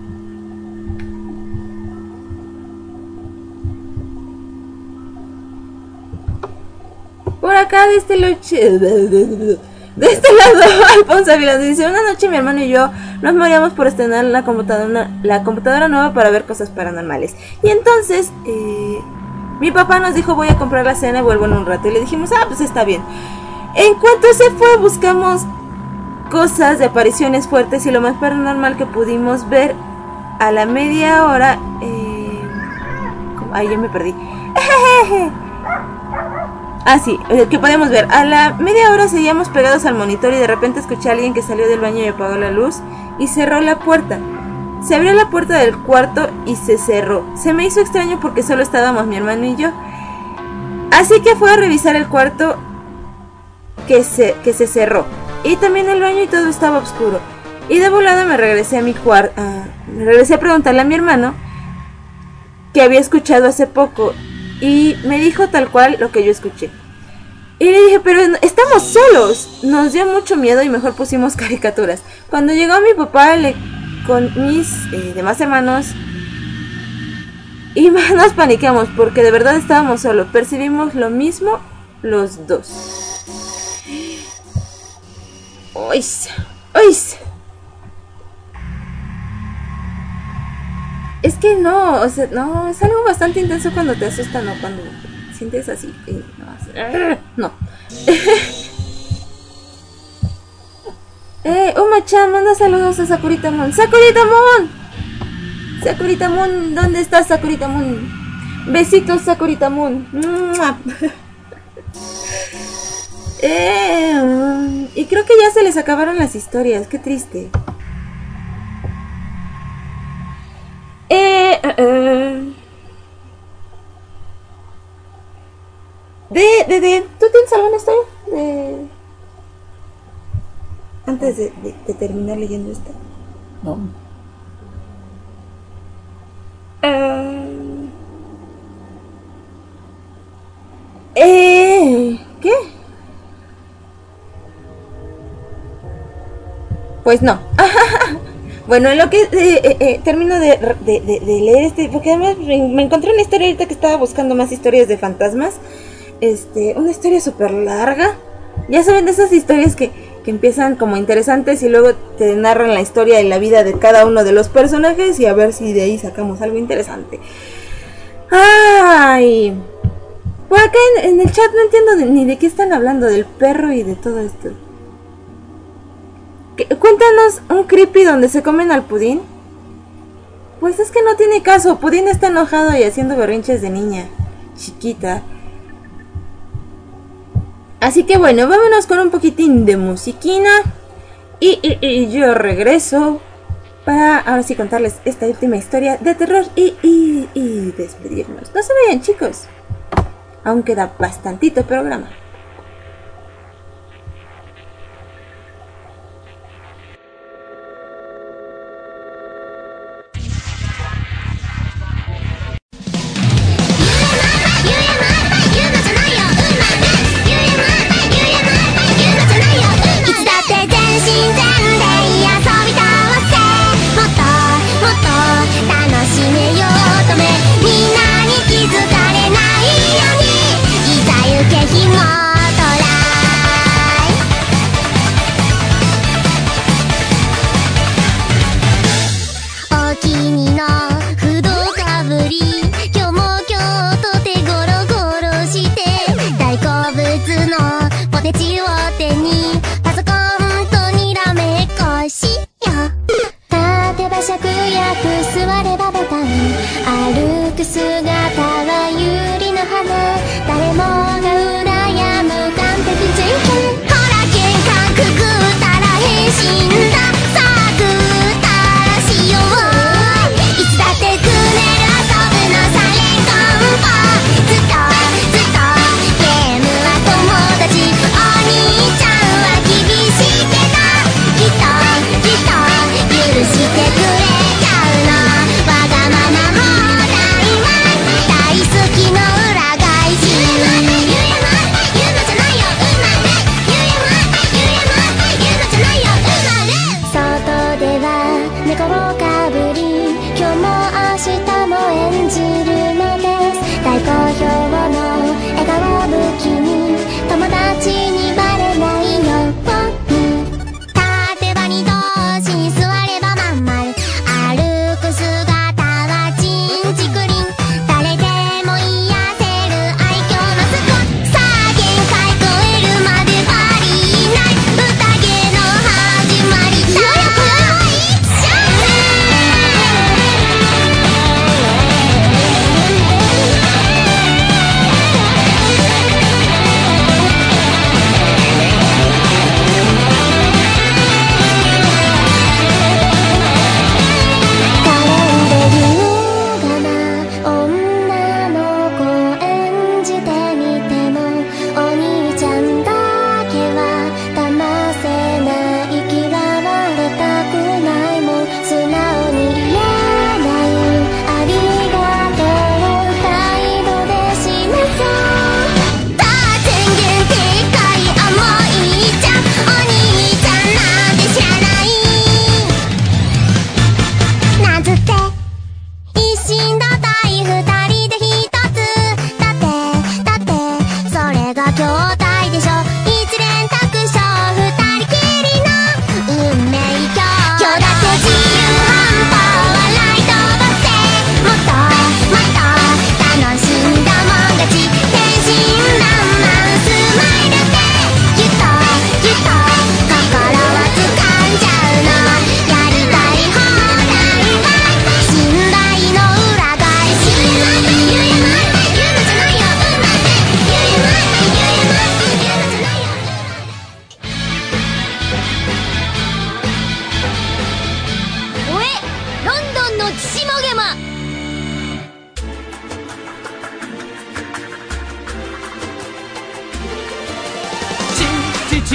Por acá de este lado, Alfonso Ávila dice: una noche mi hermano y yo nos moríamos por estrenar la computadora nueva para ver cosas paranormales. Y entonces mi papá nos dijo: voy a comprar la cena y vuelvo en un rato. Y le dijimos: pues está bien. En cuanto se fue, buscamos cosas de apariciones fuertes y lo más paranormal que pudimos ver a la media hora. Ay, ya me perdí. Sí, que podemos ver. A la media hora seguíamos pegados al monitor y de repente escuché a alguien que salió del baño y apagó la luz y cerró la puerta. Se abrió la puerta del cuarto y se cerró. Se me hizo extraño porque solo estábamos mi hermano y yo. Así que fue a revisar el cuarto que se cerró. Y también el baño y todo estaba oscuro. Y de volada me regresé a mi cuarto. Me regresé a preguntarle a mi hermano que había escuchado hace poco. Y me dijo tal cual lo que yo escuché. Y le dije: pero estamos solos. Nos dio mucho miedo y mejor pusimos caricaturas. Cuando llegó mi papá con mis demás hermanos, y nos paniqueamos porque de verdad estábamos solos. Percibimos lo mismo los dos. ¡Ois! Es que no, o sea, no, es algo bastante intenso cuando te asusta, ¿no? Cuando sientes así, no. Uma-chan, manda saludos a Sakurita Moon. ¡Sakurita Moon! ¿Dónde estás, Sakurita Moon? Besitos, Sakurita Moon. Y creo que ya se les acabaron las historias, qué triste. ¿Tú tienes alguna historia? Antes de terminar leyendo esta. No. ¿Qué? Pues no. Bueno, en lo que termino de leer porque además me encontré una historia ahorita que estaba buscando más historias de fantasmas. Una historia súper larga. Ya saben, de esas historias que empiezan como interesantes y luego te narran la historia y la vida de cada uno de los personajes y a ver si de ahí sacamos algo interesante. ¡Ay! Por acá en el chat no entiendo ni de qué están hablando, del perro y de todo esto. Cuéntanos un creepy donde se comen al Pudín. Pues es que no tiene caso, Pudín está enojado y haciendo berrinches de niña chiquita. Así que bueno, vámonos con un poquitín de musiquina y yo regreso para ahora sí contarles esta última historia de terror y despedirnos. No se vayan, chicos, aún queda bastantito programa.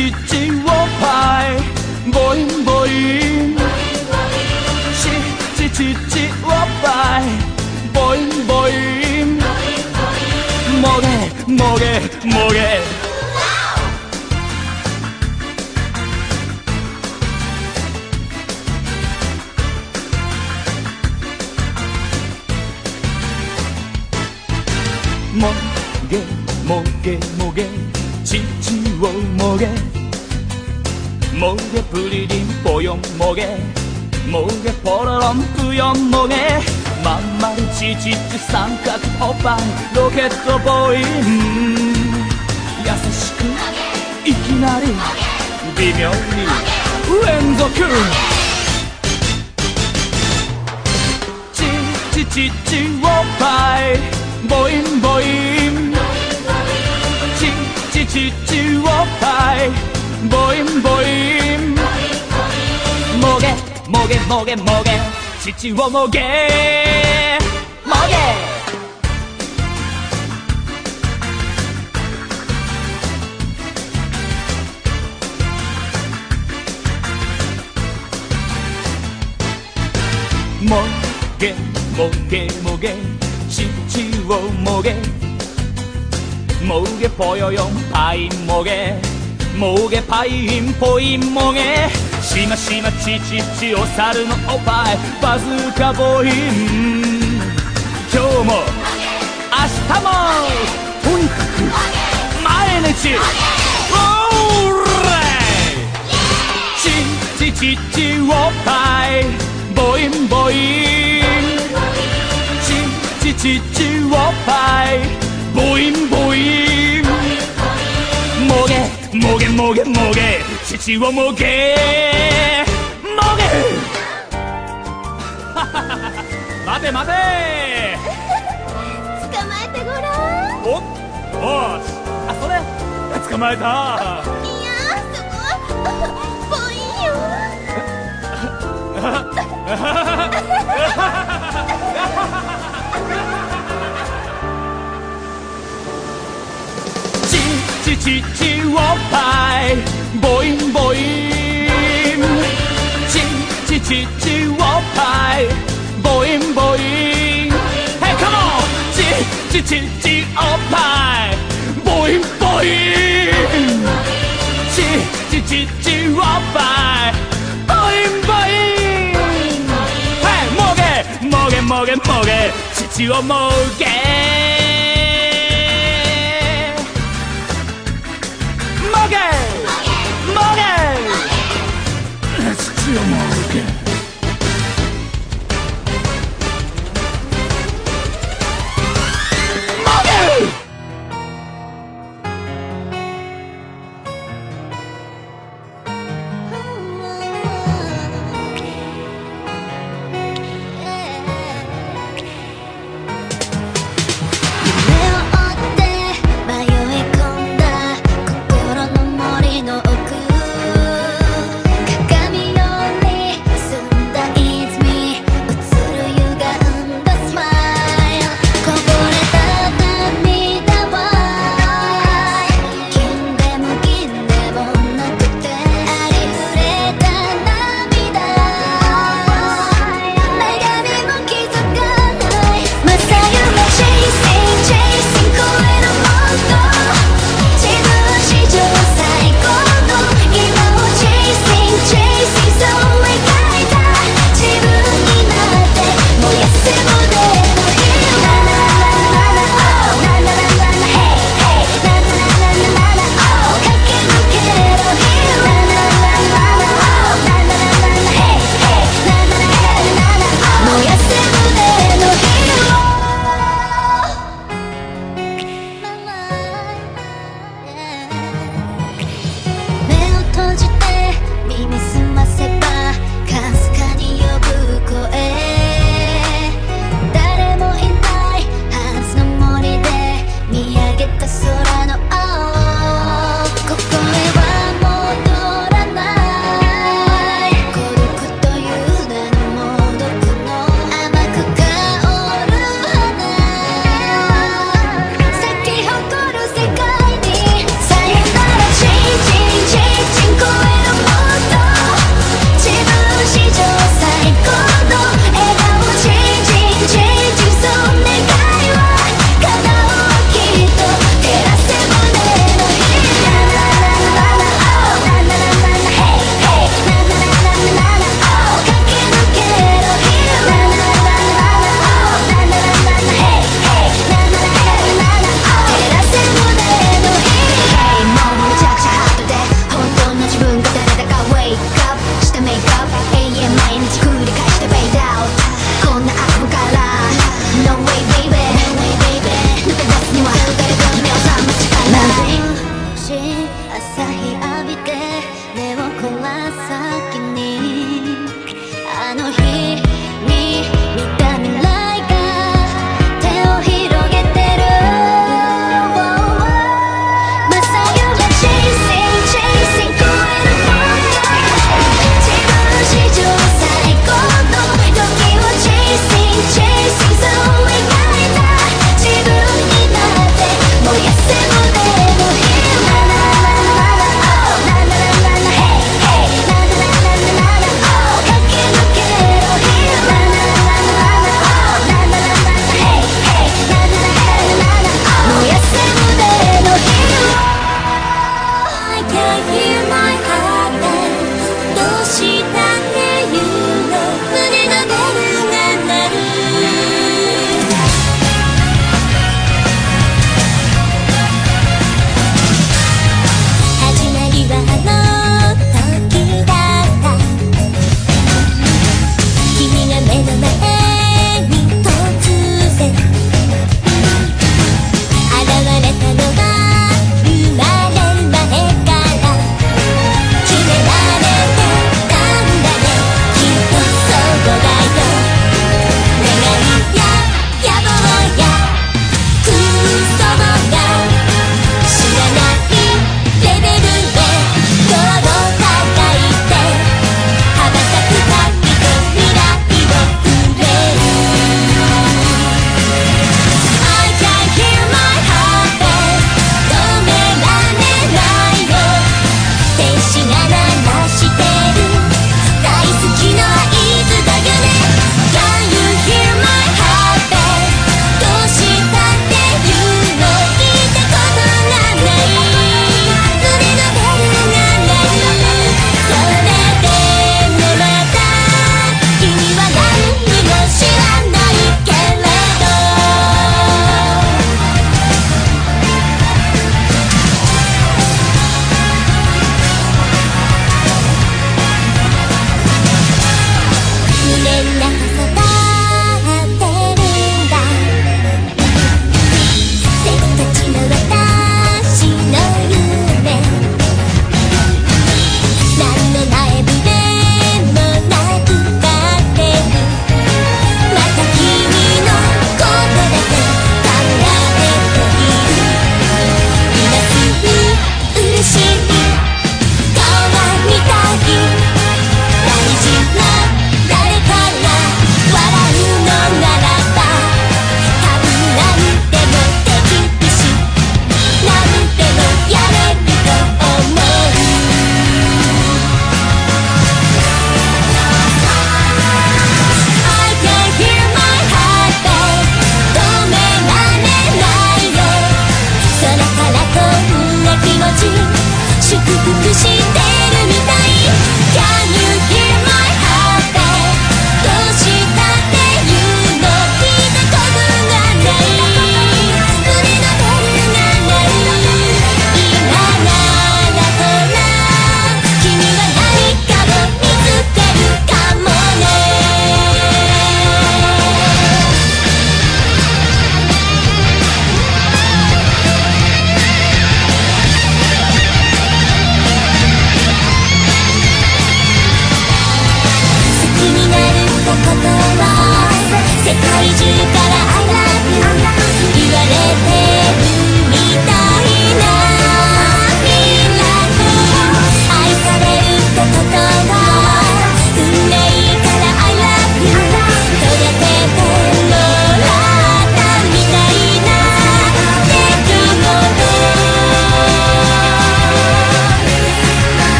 ちちおっぱいボインボインちちちおっぱいボインボインもげもげもげもげもげもげちちをもげもげプリリンポヨンもげもげポロロンプヨンもげまんまるちちち三角おっぱいロケットボーイ優しくいきなり微妙に連続ちちちちおっぱいボインボインちちちちおっぱいボインボインもげもげもげもげ父をもげもげもげもげもげ父をもげもげぽよよんパインもげもげパインポインもげしましまちちちお猿のおっぱいバズーカボーイ今日も明日もとにかく毎日オーレイちちちおっぱいボインボインちちちおっぱいボインボインもげもげもげもげ父をもげもげ待て待て捕まえてごらん。 おっおしあそれ捕まえたいやそこはポインよ。 ちちちおっぱいボインボインちちちちおっぱいボインボイン Hey come on ちちちおっぱいボインボインちちちおっぱいボインボイン Hey もげもげもげもげ父をもげもげもげ父をもげもげ鏡より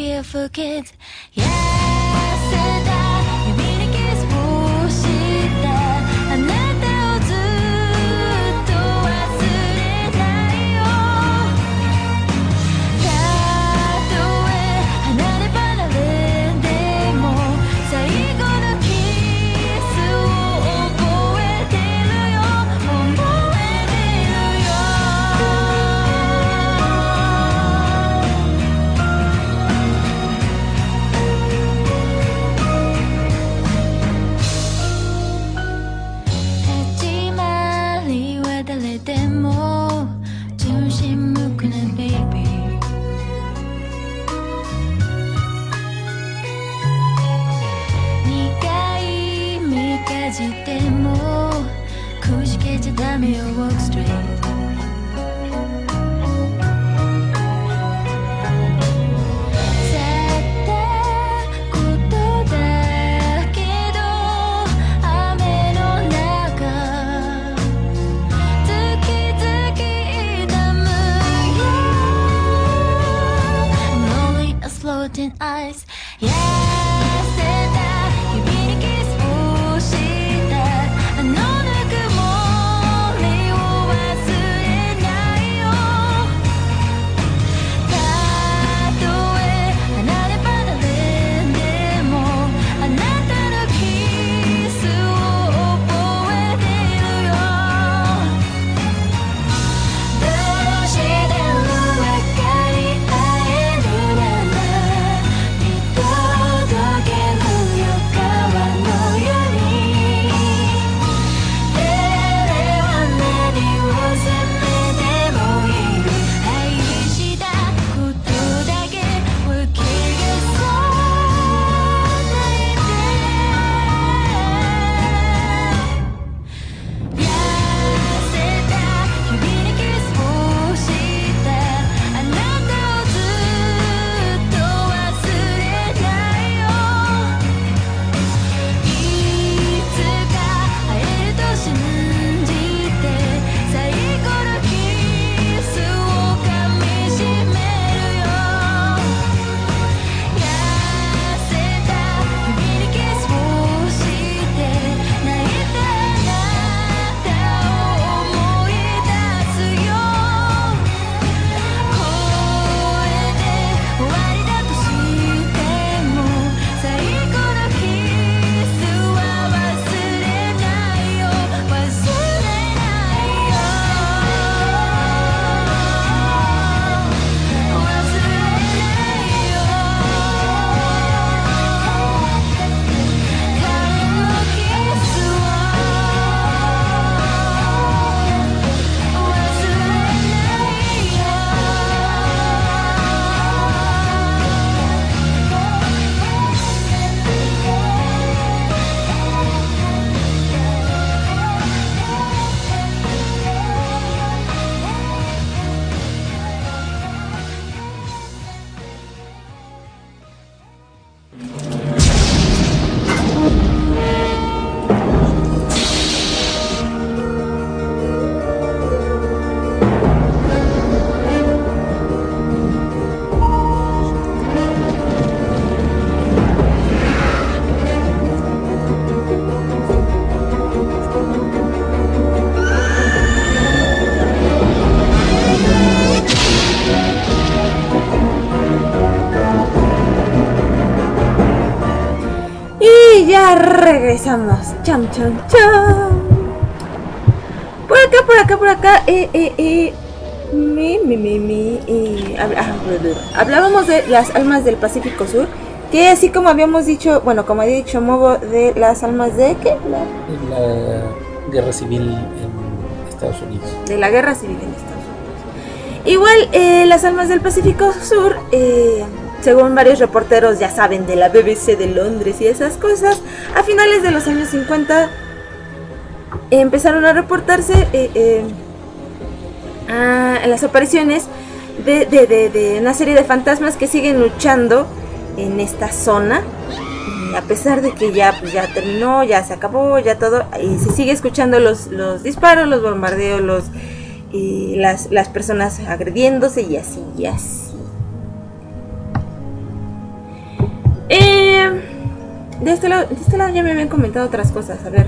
be a forget 痩せた指にキスをしたあなたをずっと忘れないよたとえ離れ離れでも最後のキスを覚えてるよ覚えてるよ始まりは誰でも純真無垢なベイビー苦い三日月でもくじけちゃダメよ Walk straight 去ったことだけど雨の中月々痛むよ I'm only a floating ice 痩せた指にキスをしたあのぬくもりを忘れないよたとえ離れ離れでもあなたのキスを覚えてるよどうしても分かり合えるなら見届けるよ川のように誰は何を責めてもいい愛したことだけを気がさないで痩せた指にキスをしたあなたをずっと忘れないよいつか会えると信じて最後のキスを噛みしめるよ痩せた指にキスをして泣いたあなたを思い出すよこれで終わりだとしても最後のキスは忘れないよ忘れないよ忘れないよ彼のキスを忘れないよ Y ya regresamos. Cham, cham, cham. Por acá. Hablábamos de las almas del Pacífico Sur. Que así como habíamos dicho, bueno, como había dicho Mobo, de las almas de ¿qué? La guerra civil en Estados Unidos. De la guerra civil en Estados Unidos. Igual, las almas del Pacífico Sur, según varios reporteros, ya saben, de la BBC de Londres y esas cosas, a finales de los años 50 empezaron a reportarse las apariciones de una serie de fantasmas que siguen luchando en esta zona, a pesar de que ya terminó, ya se acabó, ya todo, y se sigue escuchando los disparos, los bombardeos, las personas agrediéndose y así. de este lado ya me habían comentado otras cosas. A ver.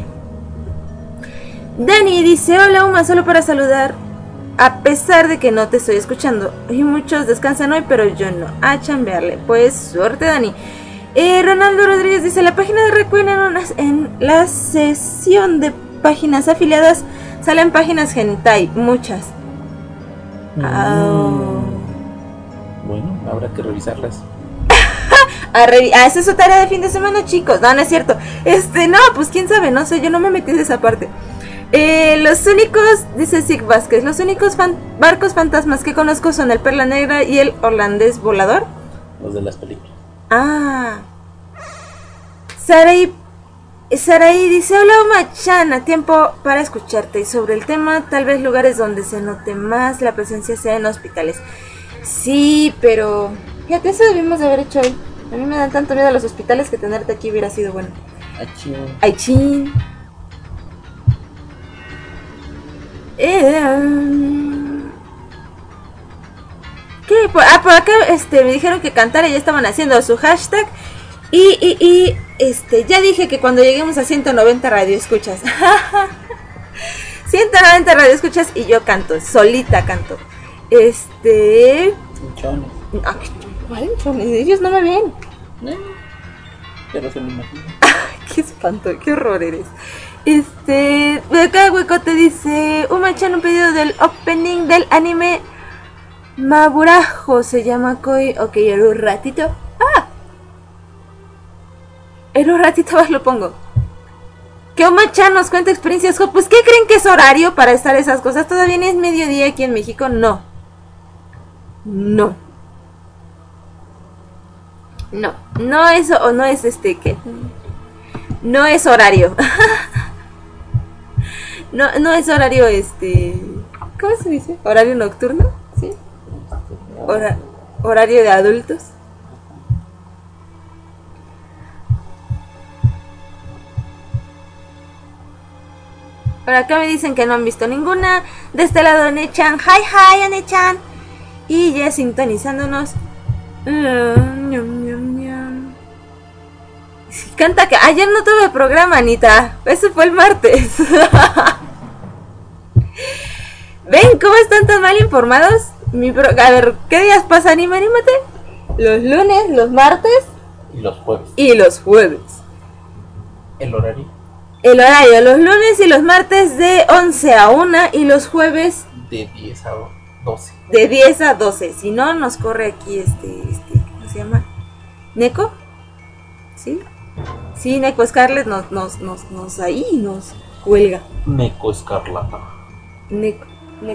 Dani dice: hola Uma, solo para saludar. A pesar de que no te estoy escuchando. Y muchos descansan hoy, pero yo no. A chambearle. Pues suerte, Dani. Ronaldo Rodríguez dice: la página de Requeen en la sesión de páginas afiliadas salen páginas hentai, muchas. Bueno, habrá que revisarlas. Esa es su tarea de fin de semana, chicos. No, no es cierto. No, pues quién sabe, no sé, yo no me metí de esa parte. Los únicos, dice Sig Vázquez, los únicos barcos fantasmas que conozco son el Perla Negra y el Holandés Volador. Los de las películas. Saraí dice: hola Uma-chan, tiempo para escucharte. Y sobre el tema, tal vez lugares donde se note más la presencia sea en hospitales. Sí, pero fíjate, eso debimos de haber hecho hoy. A mí me dan tanto miedo a los hospitales que tenerte aquí hubiera sido bueno. Aichín. ¿Qué? Por acá me dijeron que cantara y ya estaban haciendo su hashtag. Y ya dije que cuando lleguemos a 190 radioescuchas 190 radioescuchas y yo canto, solita canto. Chones. ¿Cuál chones? Ellos no me ven. Pero se me imagina. Qué espanto, qué horror eres. Acá Huecote dice: Uma-chan, un pedido del opening del anime Maburajo, se llama Koi. Ok, en un ratito. En un ratito más lo pongo. Que Uma-chan nos cuenta experiencias. Pues, ¿qué creen que es horario para estar esas cosas? ¿Todavía es mediodía aquí en México? No. No es, o no es ¿qué? No es horario. No es horario, ¿cómo se dice? ¿Horario nocturno? ¿Sí? Horario de adultos. Por acá me dicen que no han visto ninguna. De este lado, Anechan. Hi, Anechan. Y ya sintonizándonos. Canta que ayer no tuve programa, Anita. Eso fue el martes. ¿Ven cómo están tan mal informados? A ver, ¿qué días pasa? Anímate. Los lunes, los martes y los jueves. El horario, los lunes y los martes de 11 a 1 y los jueves de 10 a 12. De 10 a 12. Si no, nos corre aquí ¿cómo se llama? ¿Neko? ¿Sí? Sí, Neko Scarlett nos cuelga. Neko Escarlata. Neko.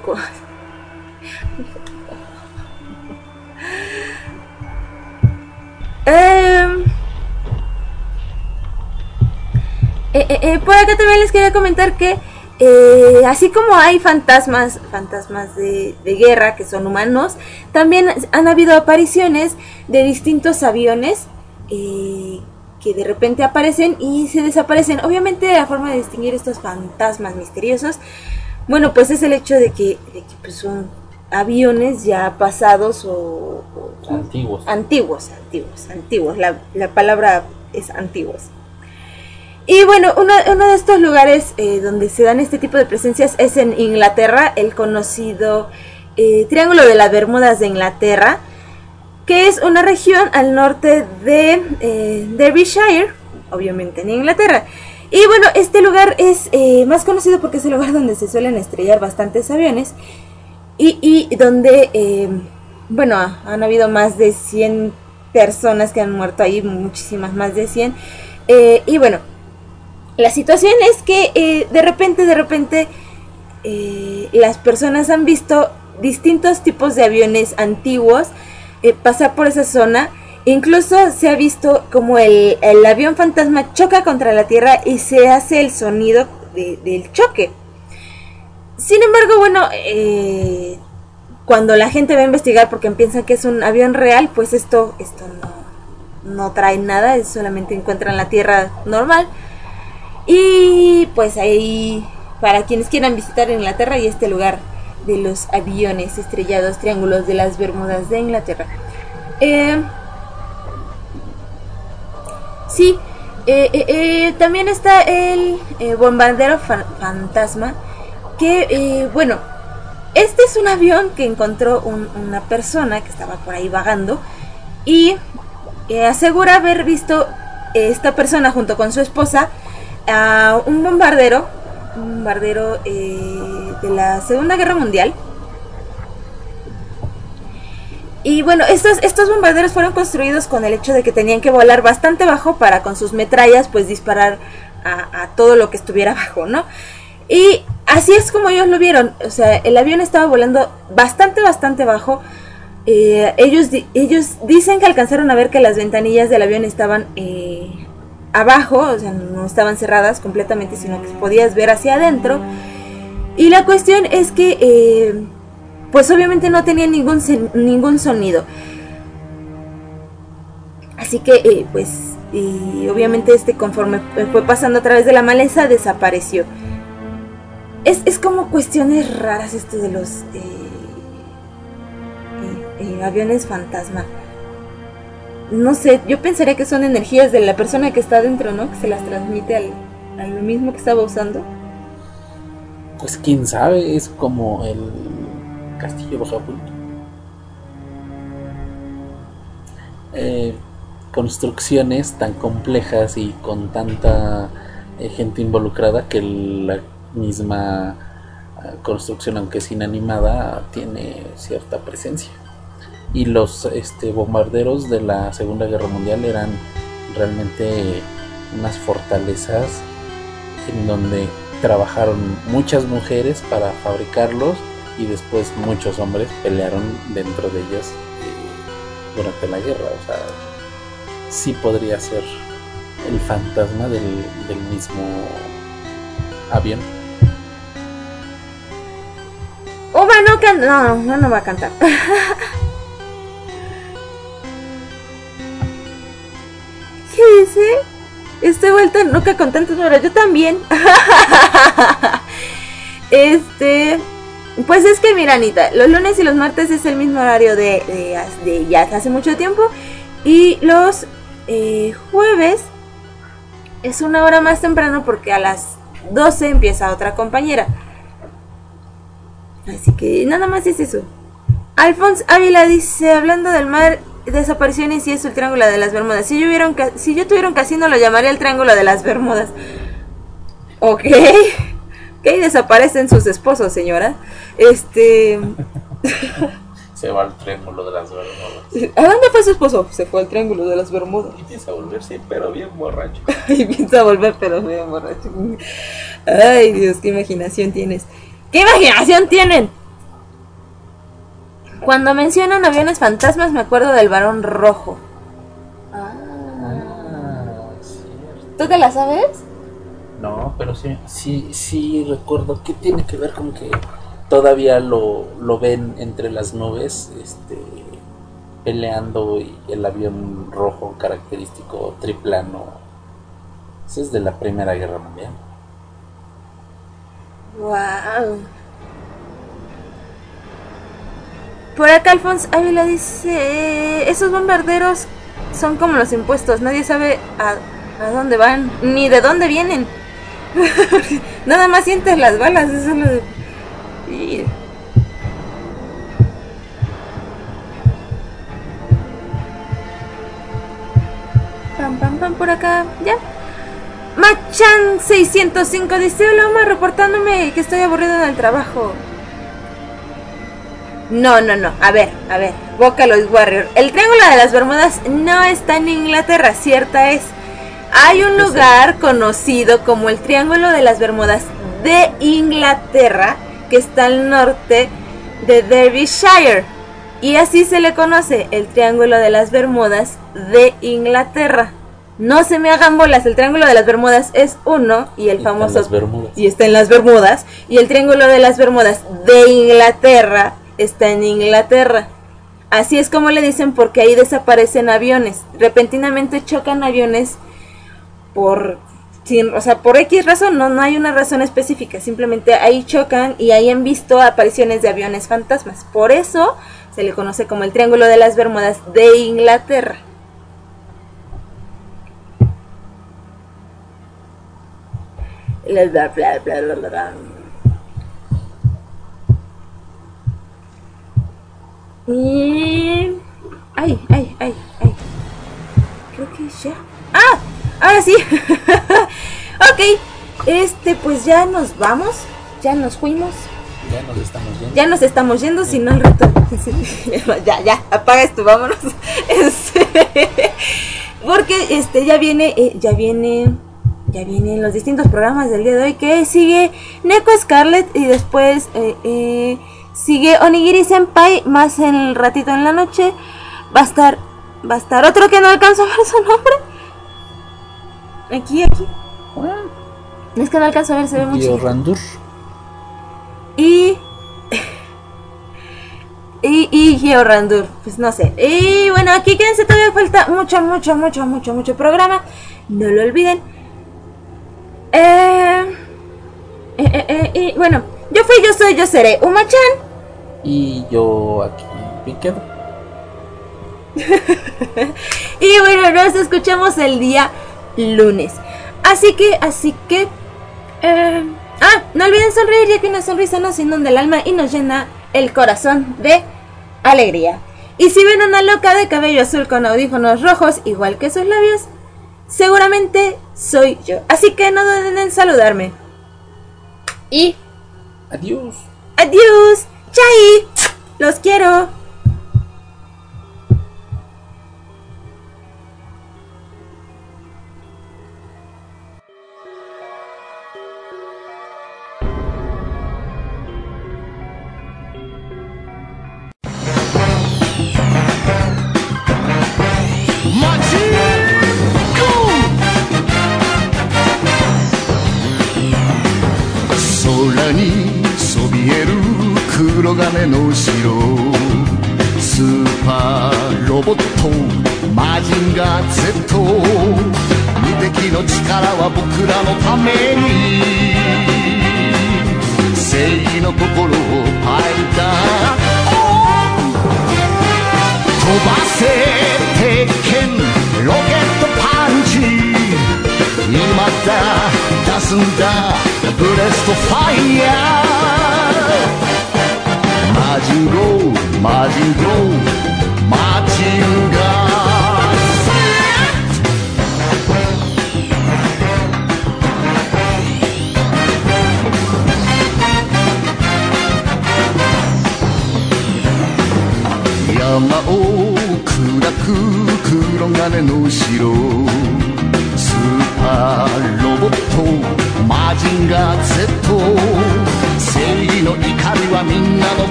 Por acá también les quería comentar que así como hay fantasmas de guerra que son humanos, también han habido apariciones de distintos aviones que de repente aparecen y se desaparecen. Obviamente la forma de distinguir estos fantasmas misteriosos, bueno, pues es el hecho de que pues son aviones ya pasados o antiguos. La palabra es antiguos. Y bueno, uno de estos lugares donde se dan este tipo de presencias es en Inglaterra, el conocido Triángulo de las Bermudas de Inglaterra, que es una región al norte de Derbyshire, obviamente en Inglaterra. Y bueno, este lugar es más conocido porque es el lugar donde se suelen estrellar bastantes aviones y donde, bueno, han habido más de 100 personas que han muerto ahí, muchísimas más de 100. Y bueno, la situación es que de repente las personas han visto distintos tipos de aviones antiguos pasar por esa zona. Incluso se ha visto como el avión fantasma choca contra la tierra y se hace el sonido del choque. Sin embargo, bueno, cuando la gente va a investigar porque piensan que es un avión real, pues esto no trae nada, solamente encuentran la tierra normal. Y pues ahí, para quienes quieran visitar Inglaterra, y este lugar de los aviones estrellados, Triángulos de las Bermudas de Inglaterra. Sí, También está el bombardero fantasma, que bueno, este es un avión que encontró una persona que estaba por ahí vagando y asegura haber visto esta persona junto con su esposa a un bombardero de la Segunda Guerra Mundial. Y bueno, estos bombarderos fueron construidos con el hecho de que tenían que volar bastante bajo para con sus metrallas pues disparar a todo lo que estuviera abajo, ¿no? Y así es como ellos lo vieron. O sea, el avión estaba volando bastante bajo. Ellos dicen que alcanzaron a ver que las ventanillas del avión estaban abajo, o sea, no estaban cerradas completamente, sino que podías ver hacia adentro. Y la cuestión es que pues obviamente no tenía ningún sonido. Así que pues obviamente conforme fue pasando a través de la maleza desapareció. Es como cuestiones raras esto de los aviones fantasma. No sé, yo pensaría que son energías de la persona que está adentro, ¿no? Que se las transmite a lo mismo que estaba usando. Pues quién sabe, es como el castillo bajo punto. Construcciones tan complejas y con tanta gente involucrada que la misma construcción, aunque es inanimada, tiene cierta presencia. Y los bombarderos de la Segunda Guerra Mundial eran realmente unas fortalezas en donde trabajaron muchas mujeres para fabricarlos y después muchos hombres pelearon dentro de ellos durante la guerra. O sea, sí podría ser el fantasma del mismo avión. Oba no va a cantar. ¿Qué dice? Estoy vuelta loca con tantas horas. Yo también. Pues es que mira, Anita, los lunes y los martes es el mismo horario de ya hace mucho tiempo. Y los jueves es una hora más temprano porque a las 12 empieza otra compañera. Así que nada más es eso. Alfonso Ávila dice, hablando del mar, desapariciones y es el Triángulo de las Bermudas. Si yo tuviera un casino lo llamaría el Triángulo de las Bermudas. Ok. Ok, desaparecen sus esposos, señora. Se va al Triángulo de las Bermudas. ¿A dónde fue su esposo? Se fue al Triángulo de las Bermudas. Y piensa volver, sí, pero bien borracho. Y piensa volver, pero bien borracho. Ay, Dios, qué imaginación tienes. ¿Qué imaginación tienen? Cuando mencionan aviones fantasmas me acuerdo del Barón Rojo. Cierto. ¿Tú te la sabes? No, pero sí recuerdo que tiene que ver con que todavía lo ven entre las nubes, peleando, y el avión rojo característico triplano. Ese es de la Primera Guerra Mundial. Wow. Por acá Alfonso Ávila dice, esos bombarderos son como los impuestos, nadie sabe a dónde van, ni de dónde vienen. Nada más sientes las balas, eso es lo de... Y... pam, por acá, ya. Machan 605 dice, hola Omar, reportándome que estoy aburrido en el trabajo. No, a ver, Vocaloid Warrior. El Triángulo de las Bermudas no está en Inglaterra, cierta es. Hay un lugar conocido como el Triángulo de las Bermudas de Inglaterra, que está al norte de Derbyshire. Y así se le conoce, el Triángulo de las Bermudas de Inglaterra. No se me hagan bolas, el Triángulo de las Bermudas es uno y el famoso... Y está en las Bermudas. Y el Triángulo de las Bermudas de Inglaterra está en Inglaterra. Así es como le dicen porque ahí desaparecen aviones. Repentinamente chocan aviones por X razón, no hay una razón específica. Simplemente ahí chocan y ahí han visto apariciones de aviones fantasmas. Por eso se le conoce como el Triángulo de las Bermudas de Inglaterra. Bla, bla, bla, bla, bla, bla. Y... Ay. Creo que ya. ¡Ah! Ahora sí. Ok. Pues ya nos vamos. Ya nos fuimos. Ya nos estamos yendo. Si no, el rato. Ya. Apaga esto, vámonos. Porque ya vienen los distintos programas del día de hoy. Que sigue Neko Scarlet. Y después sigue Onigiri Senpai. Más en el ratito en la noche. Va a estar otro que no alcanzo a ver su nombre. Aquí. Es que no alcanzo a ver, se ve mucho. Randur. Y Georandur, pues no sé. Y bueno, aquí quédense, todavía falta mucho programa. No lo olviden. Y bueno, yo fui, yo soy, yo seré Uma-chan. Y yo aquí me quedo. Y bueno, nos escuchamos el día lunes. Así que no olviden sonreír, ya que una sonrisa nos inunda el alma y nos llena el corazón de alegría. Y si ven una loca de cabello azul con audífonos rojos, igual que sus labios, seguramente soy yo. Así que no duden en saludarme. Y adiós. Chai. Los quiero.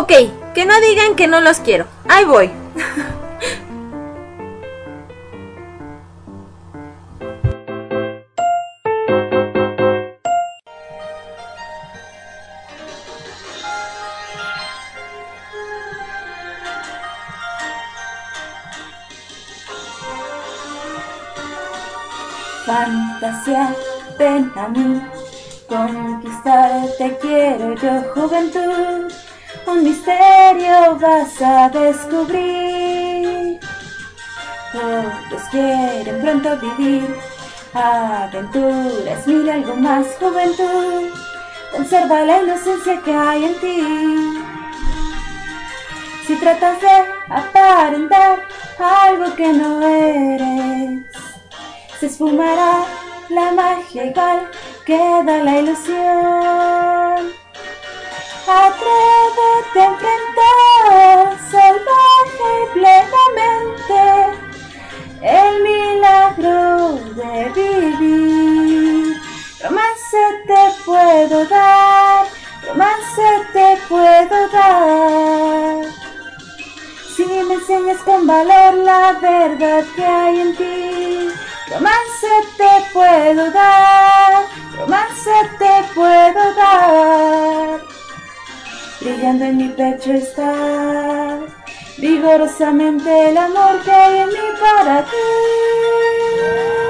Ok, que no digan que no los quiero. Ahí voy. Fantasía, ven a mí, conquistarte quiero yo, juventud, un misterio vas a descubrir. Todos quieren pronto vivir aventuras, mil algo más, juventud, conserva la inocencia que hay en ti. Si tratas de aparentar algo que no eres, se esfumará la magia igual, queda la ilusión. Atrévete a enfrentar salvaje y plenamente el milagro de vivir. Romance te puedo dar, romance te puedo dar. Si me enseñas con valor la verdad que hay en ti. Romance te puedo dar, romance te puedo dar. Brillando en mi pecho está vigorosamente el amor que hay en mí para ti.